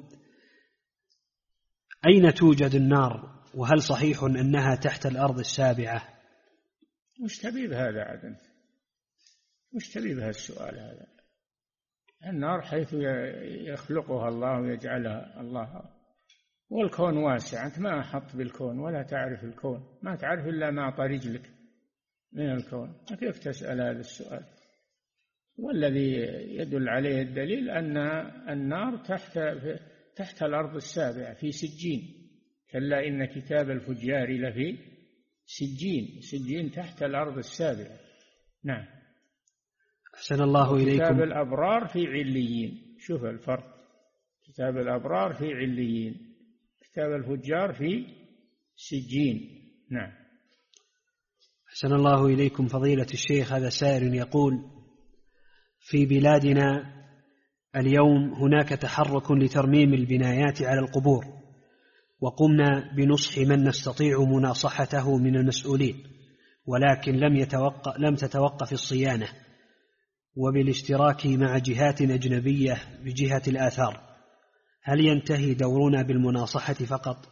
أين توجد النار؟ وهل صحيح أنها تحت الأرض السابعة؟ وش تبي بهذا عدن؟ وش تبي بهذا السؤال هذا؟ النار حيث يخلقها الله ويجعلها الله، والكون واسع. أنت ما أحط بالكون ولا تعرف الكون، ما تعرف إلا ما أعطى رجلك من الكون، كيف تسأل هذا السؤال؟ والذي يدل عليه الدليل أن النار تحت الأرض السابعة في سجين. كلا إن كتاب الفجار لفي سجين تحت الأرض السابعة. نعم. أحسن الله إليكم. كتاب الأبرار في عليين. شوف الفرق، كتاب الأبرار في عليين، كتاب الفجار في سجين. نعم. أحسن الله إليكم فضيلة الشيخ، هذا سائل يقول: في بلادنا اليوم هناك تحرك لترميم البنايات على القبور، وقمنا بنصح من نستطيع مناصحته من المسؤولين، ولكن لم تتوقف الصيانة، وبالاشتراك مع جهات أجنبية بجهة الآثار. هل ينتهي دورنا بالمناصحة فقط؟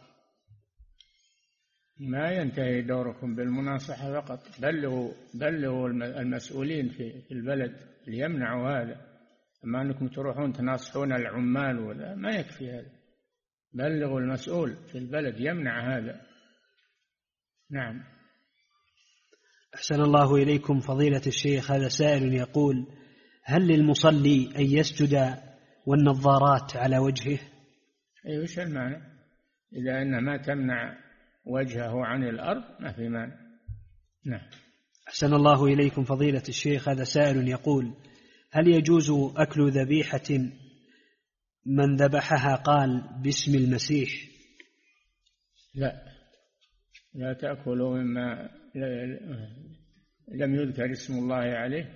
ما ينتهي دوركم بالمناصحة فقط، بلغوا المسؤولين في البلد ليمنعوا هذا. أما أنكم تروحون تناصحون العمال ولا، ما يكفي هذا. بلغوا المسؤول في البلد يمنع هذا. نعم. أحسن الله إليكم فضيلة الشيخ، هذا سائل يقول: هل للمصلي أن يسجد والنظارات على وجهه؟ أي وش المعنى؟ إذا أن ما تمنع وجهه عن الأرض ما في مانع. نعم. أحسن الله إليكم فضيلة الشيخ، هذا سائل يقول: هل يجوز أكل ذبيحة من ذبحها قال باسم المسيح؟ لا تأكلوا مما لم يذكر اسم الله عليه،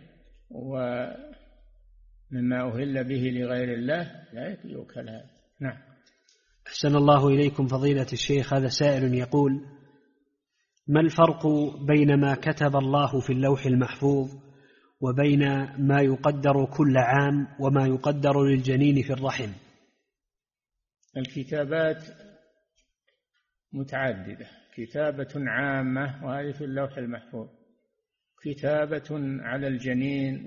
ومما أهل به لغير الله لا يؤكل هذا. نعم. أحسن الله إليكم فضيلة الشيخ، هذا سائل يقول: ما الفرق بين ما كتب الله في اللوح المحفوظ وبين ما يقدر كل عام وما يقدر للجنين في الرحم؟ الكتابات متعددة، كتابة عامة وهذه في اللوح المحفوظ، كتابة على الجنين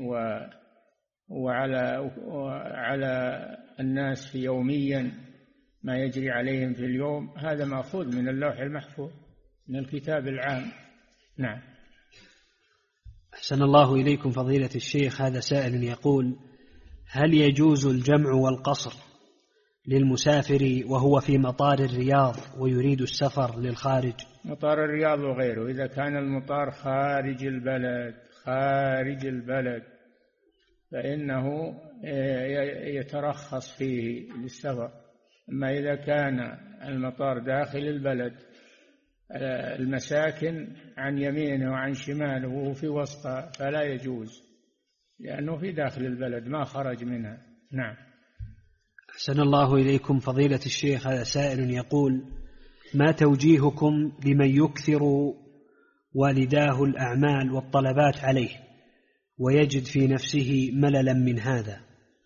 وعلى الناس في يوميا ما يجري عليهم في اليوم، هذا مأخوذ من اللوح المحفوظ من الكتاب العام. نعم. أحسن الله إليكم فضيلة الشيخ، هذا سائل يقول: هل يجوز الجمع والقصر للمسافر وهو في مطار الرياض ويريد السفر للخارج؟ مطار الرياض وغيره، إذا كان المطار خارج البلد فإنه يترخص فيه للسفر. أما إذا كان المطار داخل البلد، المساكن عن يمينه وعن شماله وهو في وسطها، فلا يجوز، لأنه في داخل البلد ما خرج منها. نعم. أحسن الله إليكم فضيلة الشيخ. هذا سائل يقول: ما توجيهكم لمن يكثر والداه الأعمال والطلبات عليه ويجد في نفسه مللا من هذا؟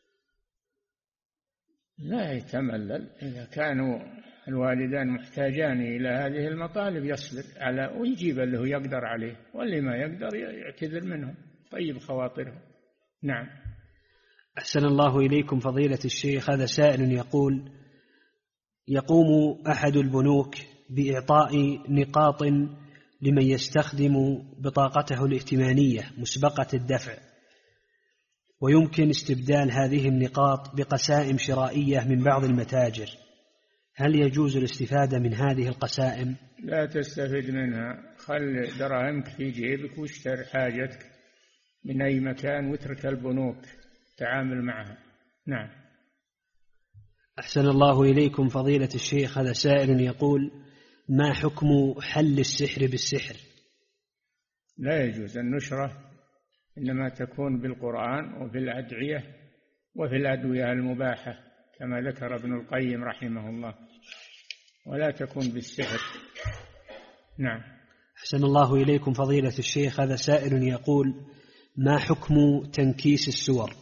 لا يتملل. إذا كانوا الوالدان محتاجان إلى هذه المطالب يصبر على ويجيب اللي يقدر عليه، واللي ما يقدر يعتذر منهم، طيب خواطرهم. نعم. أحسن الله إليكم فضيلة الشيخ. هذا سائل يقول: يقوم أحد البنوك بإعطاء نقاط لمن يستخدم بطاقته الائتمانية مسبقة الدفع، ويمكن استبدال هذه النقاط بقسائم شرائية من بعض المتاجر، هل يجوز الاستفادة من هذه القسائم؟ لا تستفيد منها، خل دراهمك في جيبك واشتر حاجتك من أي مكان واترك البنوك تعامل معها. نعم. أحسن الله إليكم فضيلة الشيخ. هذا سائل يقول: ما حكم حل السحر بالسحر؟ لا يجوز. النشرة إنما تكون بالقرآن وفي الأدعية وفي الأدوية المباحة كما ذكر ابن القيم رحمه الله، ولا تكون بالسحر. نعم. أحسن الله إليكم فضيلة الشيخ. هذا سائل يقول: ما حكم تنكيس السور؟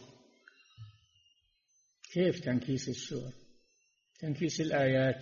كيف تنكيس السور؟ تنكيس الآيات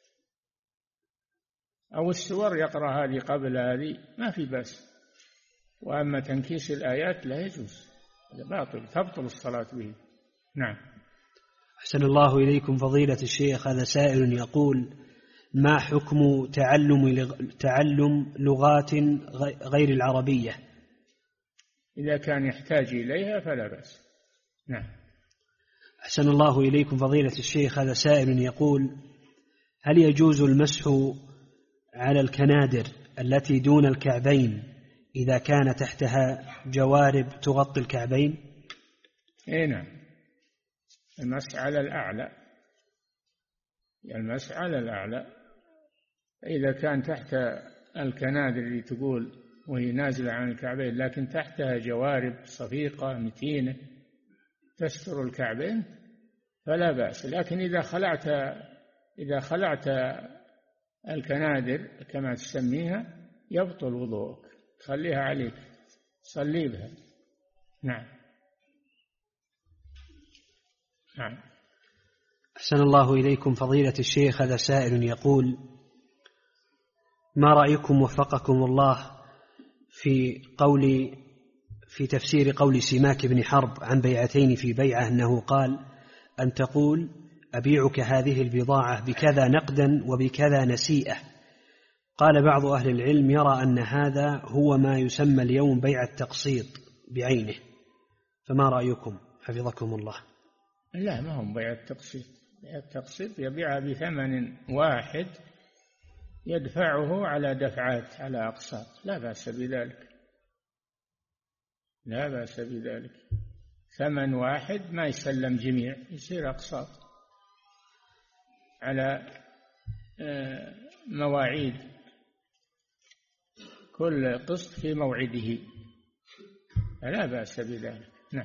أو السور، يقرأ هذه قبل هذه ما في بأس، وأما تنكيس الآيات لا يجوز، هذا باطل، تبطل الصلاة به. نعم. أحسن الله إليكم فضيلة الشيخ. هذا سائل يقول: ما حكم تعلم لغات غير العربية؟ إذا كان يحتاج إليها فلا بأس. نعم. أحسن الله إليكم فضيلة الشيخ. هذا سائل يقول: هل يجوز المسح على الكنادر التي دون الكعبين إذا كان تحتها جوارب تغطي الكعبين؟ نعم. المسح على الأعلى، المسح على الأعلى. إذا كان تحت الكنادر اللي تقول وهي نازلة عن الكعبين لكن تحتها جوارب صفيقة متينة تستر الكعبين فلا بأس، لكن إذا خلعت الكنادر كما تسميها يبطل وضوءك، خليها عليك صلي بها. نعم. نعم. أحسن الله إليكم فضيلة الشيخ. هذا سائل يقول: ما رأيكم وفقكم الله في تفسير قول سماك بن حرب عن بيعتين في بيعة، أنه قال: أن تقول أبيعك هذه البضاعة بكذا نقدا وبكذا نسيئة. قال بعض أهل العلم يرى أن هذا هو ما يسمى اليوم بيع التقسيط بعينه، فما رأيكم حفظكم الله؟ لا، ما هم بيع التقسيط. بيع التقسيط يبيعها بثمن واحد يدفعه على دفعات على أقساط، لا بأس بذلك، لا بأس بذلك. ثمن واحد ما يسلم جميع، يصير أقساط على مواعيد، كل قسط في موعده، فلا بأس بذلك. نعم.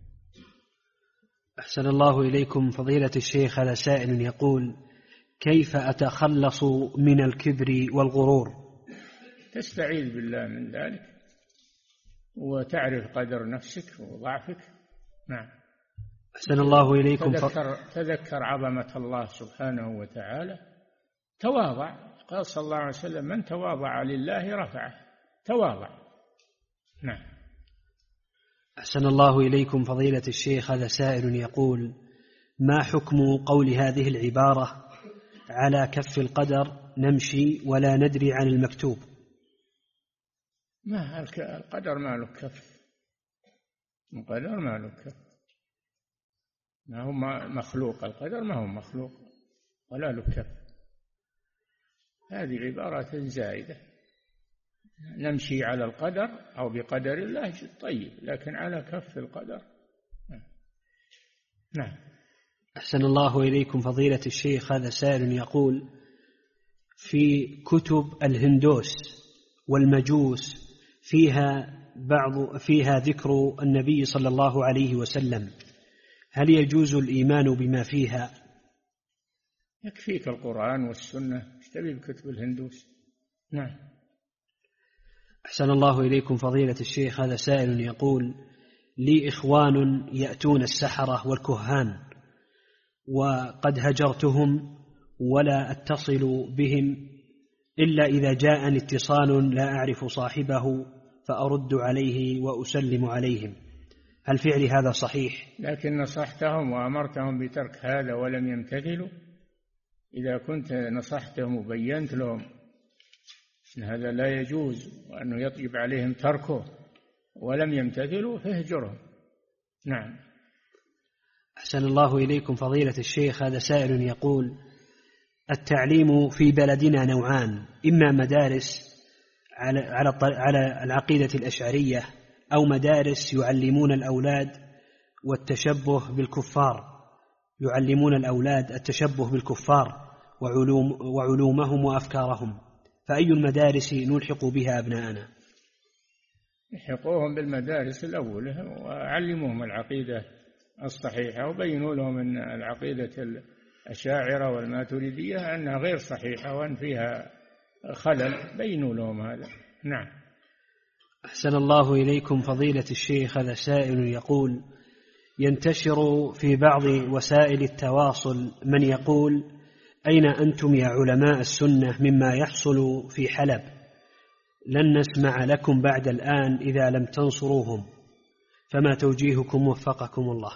أحسن الله إليكم فضيلة الشيخ. هذا سائل يقول: كيف أتخلص من الكبر والغرور؟ تستعيذ بالله من ذلك وتعرف قدر نفسك وضعفك. نعم. أحسن الله إليكم تذكر عظمة الله سبحانه وتعالى، تواضع. قال صلى الله عليه وسلم: من تواضع لله رفعه، تواضع. نعم. أحسن الله إليكم فضيلة الشيخ. هذا سائل يقول: ما حكم قول هذه العبارة: على كف القدر نمشي ولا ندري عن المكتوب؟ ما القدر ما له كف، القدر ما له كف، ما هو مخلوق، القدر ما هو مخلوق ولا له كف، هذه عبارة زائدة. نمشي على القدر أو بقدر الله طيب، لكن على كف القدر نعم. أحسن الله إليكم فضيلة الشيخ. هذا سائل يقول: في كتب الهندوس والمجوس فيها ذكر النبي صلى الله عليه وسلم، هل يجوز الإيمان بما فيها؟ يكفيك القرآن والسنة، ايش تبي بكتب الهندوس؟ نعم. أحسن الله إليكم فضيلة الشيخ. هذا سائل يقول: لي إخوان يأتون السحرة والكهان، وقد هجرتهم ولا أتصل بهم إلا إذا جاءني اتصال لا أعرف صاحبه فأرد عليه وأسلم عليهم، هل فعلي هذا صحيح؟ لكن نصحتهم وأمرتهم بترك هذا ولم يمتثلوا. إذا كنت نصحتهم وبينت لهم أن هذا لا يجوز وأنه يطيب عليهم تركه ولم يمتثلوا فاهجرهم. نعم. أحسن الله إليكم فضيلة الشيخ. هذا سائل يقول: التعليم في بلدنا نوعان، إما مدارس على العقيدة الأشعرية، أو مدارس يعلمون الأولاد التشبه بالكفار وعلومهم وأفكارهم، فأي المدارس نلحق بها أبناءنا؟ يلحقوهم بالمدارس الأولى وعلموهم العقيدة الصحيحة، وبينوا لهم أن العقيدة الأشاعرة والماتريدية أنها غير صحيحة وأن فيها خلل، بينوا لهم هذا. نعم. أحسن الله إليكم فضيلة الشيخ. هذا سائل يقول: ينتشر في بعض وسائل التواصل من يقول: أين أنتم يا علماء السنة مما يحصل في حلب؟ لن نسمع لكم بعد الآن إذا لم تنصروهم، فما توجيهكم وفقكم الله؟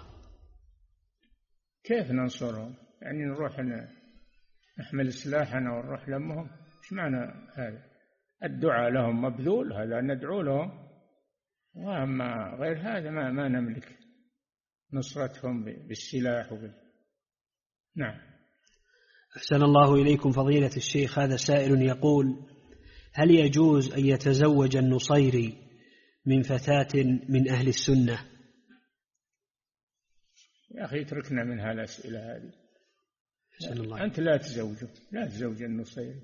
كيف ننصرهم؟ يعني نروح نحمل سلاحنا ونروح لمهم؟ ايش معنى هذا؟ الدعاء لهم مبذول، هذا ندعو لهم، وأما غير هذا ما نملك نصرتهم بالسلاح نعم. أحسن الله إليكم فضيلة الشيخ. هذا سائل يقول: هل يجوز أن يتزوج النصيري من فتاة من أهل السنة؟ يا أخي اتركنا من هالأسئلة هذه. أنت لا تزوج النصيري.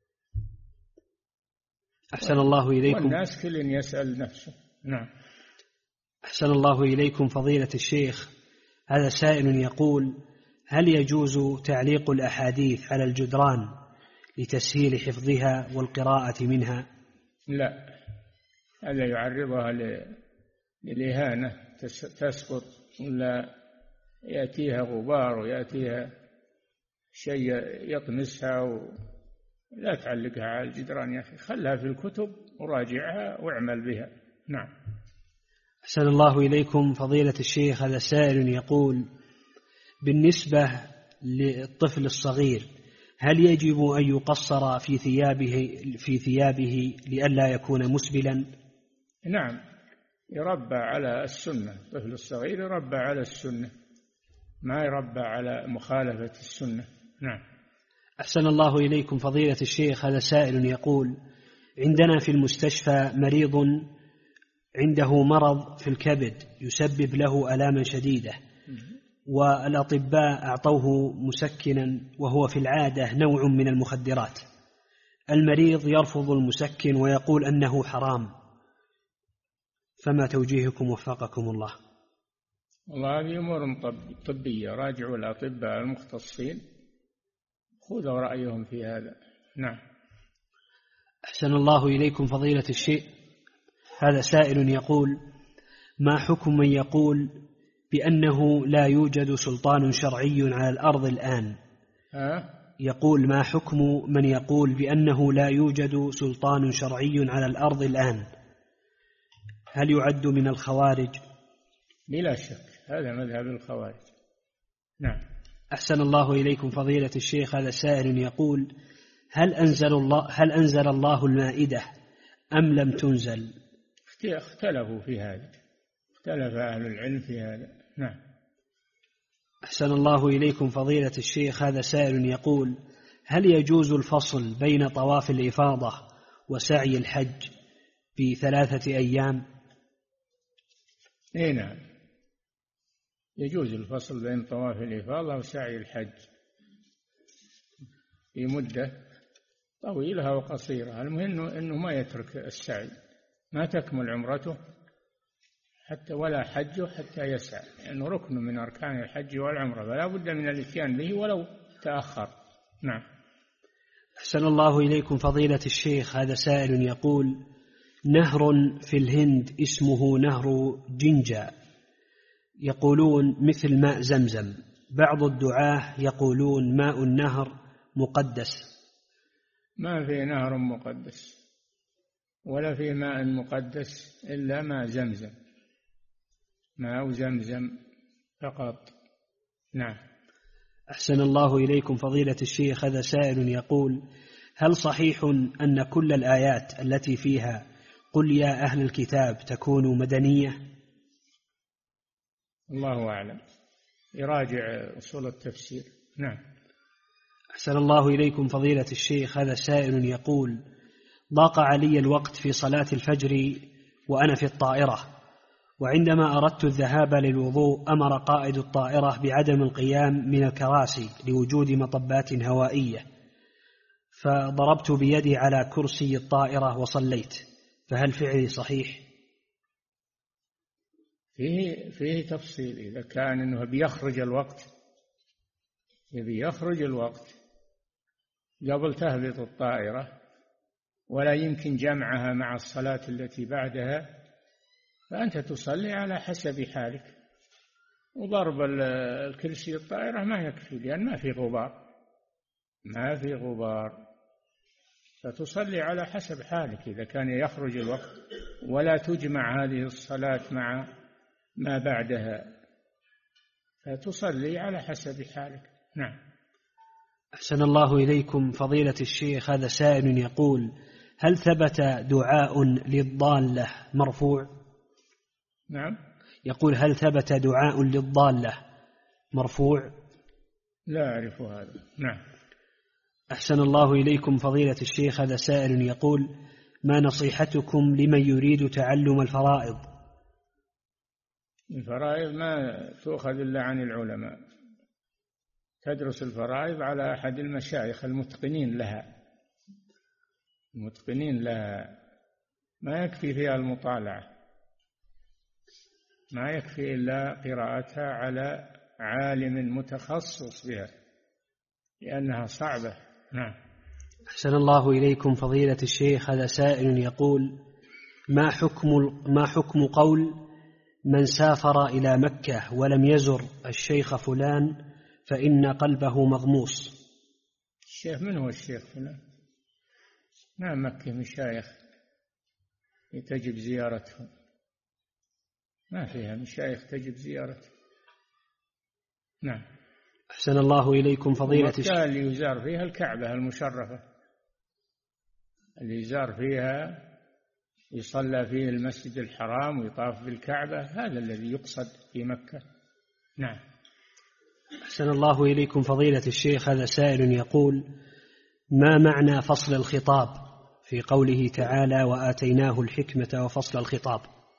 أحسن الله إليكم. والناس كل يسأل نفسه. نعم. أحسن الله إليكم فضيلة الشيخ. هذا سائل يقول: هل يجوز تعليق الأحاديث على الجدران لتسهيل حفظها والقراءة منها؟ لا، هذا يعرضها للإهانة، تسقط ولا يأتيها غبار ويأتيها شيء يطمسها، لا تعلقها على الجدران يا أخي، خلها في الكتب وراجعها واعمل بها. نعم. أحسن الله إليكم فضيلة الشيخ. هذا سائل يقول: بالنسبة للطفل الصغير هل يجب أن يقصر في ثيابه لئلا يكون مسبلا؟ نعم، يربى على السنة. الطفل الصغير يربى على السنة، ما يربى على مخالفة السنة. نعم. أحسن الله إليكم فضيلة الشيخ. هذا سائل يقول: عندنا في المستشفى مريض عنده مرض في الكبد يسبب له آلاما شديدة، والأطباء أعطوه مسكنا وهو في العادة نوع من المخدرات. المريض يرفض المسكن ويقول أنه حرام، فما توجيهكم وفقكم الله؟ والله هذه أمور طبية، راجعوا الأطباء المختصين خذوا رأيهم في هذا. نعم. أحسن الله إليكم فضيلة الشيخ. هذا سائل يقول: ما حكم من يقول بأنه لا يوجد سلطان شرعي على الأرض الآن؟ يقول: ما حكم من يقول بأنه لا يوجد سلطان شرعي على الأرض الآن؟ هل يعد من الخوارج؟ بلا شك هذا مذهب الخوارج. نعم. أحسن الله إليكم فضيلة الشيخ. هذا سائل يقول: هل أنزل الله المائدة أم لم تنزل؟ اختلفوا في هذا، اختلف أهل العلم في هذا. نعم. أحسن الله إليكم فضيلة الشيخ. هذا سائل يقول: هل يجوز الفصل بين طواف الإفاضة وسعي الحج ب3 أيام؟ نعم، يجوز الفصل بين طواف الإفاضة وسعي الحج في مدة طويلة وقصيرة. المهم أنه ما يترك السعي، ما تكمل عمرته حتى ولا حجه حتى يسعى، لأنه ركن من أركان الحج والعمرة، فلا بد من الاتيان به ولو تأخر. نعم. أحسن الله إليكم فضيلة الشيخ، هذا سائل يقول: نهر في الهند اسمه نهر جنجا، يقولون مثل ماء زمزم، بعض الدعاة يقولون ماء النهر مقدس. ما في نهر مقدس ولا في ماء مقدس إلا ماء زمزم، ماء زمزم فقط. نعم. أحسن الله إليكم فضيلة الشيخ، هذا سائل يقول: هل صحيح أن كل الآيات التي فيها قل يا أهل الكتاب تكون مدنية؟ الله أعلم، يراجع أصول التفسير. نعم. أحسن الله إليكم فضيلة الشيخ، هذا سائل يقول: ضاق علي الوقت في صلاة الفجر وأنا في الطائرة، وعندما أردت الذهاب للوضوء أمر قائد الطائرة بعدم القيام من الكراسي لوجود مطبات هوائية، فضربت بيدي على كرسي الطائرة وصليت، فهل فعلي صحيح؟ فيه تفصيل. إذا كان أنه بيخرج الوقت قبل تهبط الطائرة ولا يمكن جمعها مع الصلاة التي بعدها، فأنت تصلي على حسب حالك. وضرب الكرسي الطائرة ما يكفي، لأن ما في غبار، فتصلي على حسب حالك. إذا كان يخرج الوقت ولا تجمع هذه الصلاة مع ما بعدها، فتصلي على حسب حالك. نعم. أحسن الله إليكم فضيلة الشيخ، هذا سائل يقول: هل ثبت دعاء للضالة مرفوع؟ نعم. يقول: هل ثبت دعاء للضالة مرفوع؟ لا أعرف هذا. نعم. أحسن الله إليكم فضيلة الشيخ، هذا سائل يقول: ما نصيحتكم لمن يريد تعلم الفرائض؟ الفرائض ما تؤخذ إلا عن العلماء، تدرس الفرائض على أحد المشايخ المتقنين لها، ما يكفي فيها المطالعة، ما يكفي إلا قراءتها على عالم متخصص بها، لأنها صعبة. نعم. أحسن الله إليكم فضيلة الشيخ، هذا سائل يقول: ما حكم قول من سافر إلى مكة ولم يزر الشيخ فلان فإن قلبه مغموس؟ الشيخ من هو الشيخ فلان؟ ما مكة مشايخ تجب زيارتهم، ما فيها مشايخ تجب زيارته. نعم. أحسن الله إليكم فضيلة الشيخ. اللي يزار فيها الكعبة المشرفة، اللي يزار فيها يصلى فيه المسجد الحرام ويطاف بالكعبة، هذا الذي يقصد في مكة. نعم. أحسن الله إليكم فضيلة الشيخ، هذا سائل يقول: ما معنى فصل الخطاب في قوله تعالى وآتيناه الحكمة وفصل الخطاب؟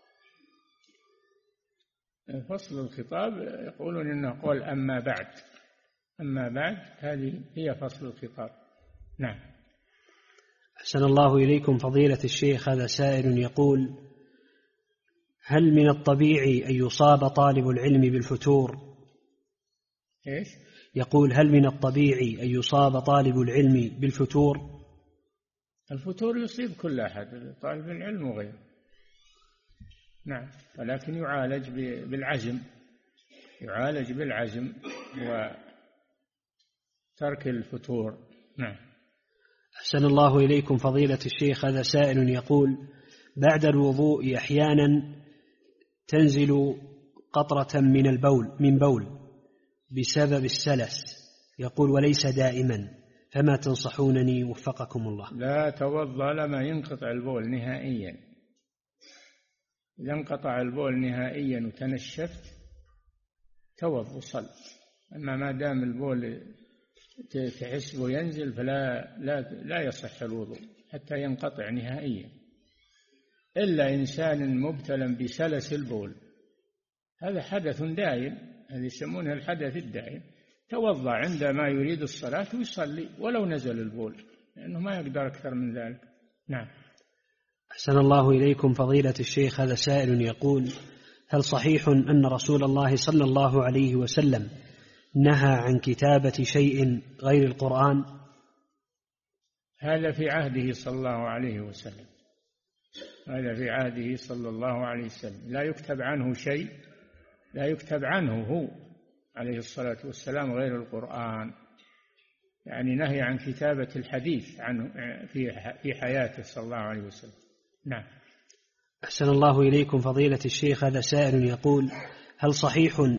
فصل الخطاب يقولون إنه قول أما بعد، هذه هي فصل الخطاب. نعم. أحسن الله إليكم فضيلة الشيخ، هذا سائل يقول: هل من الطبيعي أن يصاب طالب العلم بالفتور؟ إيش؟ يقول: هل من الطبيعي أن يصاب طالب العلم بالفتور؟ الفتور يصيب كل أحد، طالب العلم وغيره. نعم. ولكن يعالج بالعزم وترك الفتور. نعم. أحسن الله إليكم فضيلة الشيخ، هذا سائل يقول: بعد الوضوء أحيانا تنزل قطرة من بول بسبب السلس، يقول وليس دائما، فما تنصحونني وفقكم الله؟ لا توضأ لما ينقطع البول نهائيا. إذا انقطع البول نهائيا وتنشفت توضأ وصل. أما ما دام البول تحسبه ينزل فلا يصح الوضوء حتى ينقطع نهائيا، إلا إنسان مبتلى بسلس البول، هذا حدث دائم هذه يسمونها الحدث الدائم. توضأ عندما يريد الصلاة ويصلي ولو نزل البول، لأنه ما يقدر أكثر من ذلك. نعم. أحسن الله إليكم فضيلة الشيخ. هذا سائل يقول: هل صحيح أن رسول الله صلى الله عليه وسلم نهى عن كتابة شيء غير القرآن؟ هذا في عهده صلى الله عليه وسلم، هذا في عهده صلى الله عليه وسلم، لا يكتب عنه شيء، لا يكتب عنه هو عليه الصلاة والسلام غير القرآن، يعني نهي عن كتابة الحديث عنه في حياته صلى الله عليه وسلم. نعم. أحسن الله إليكم فضيلة الشيخ. هذا سائل يقول: هل صحيح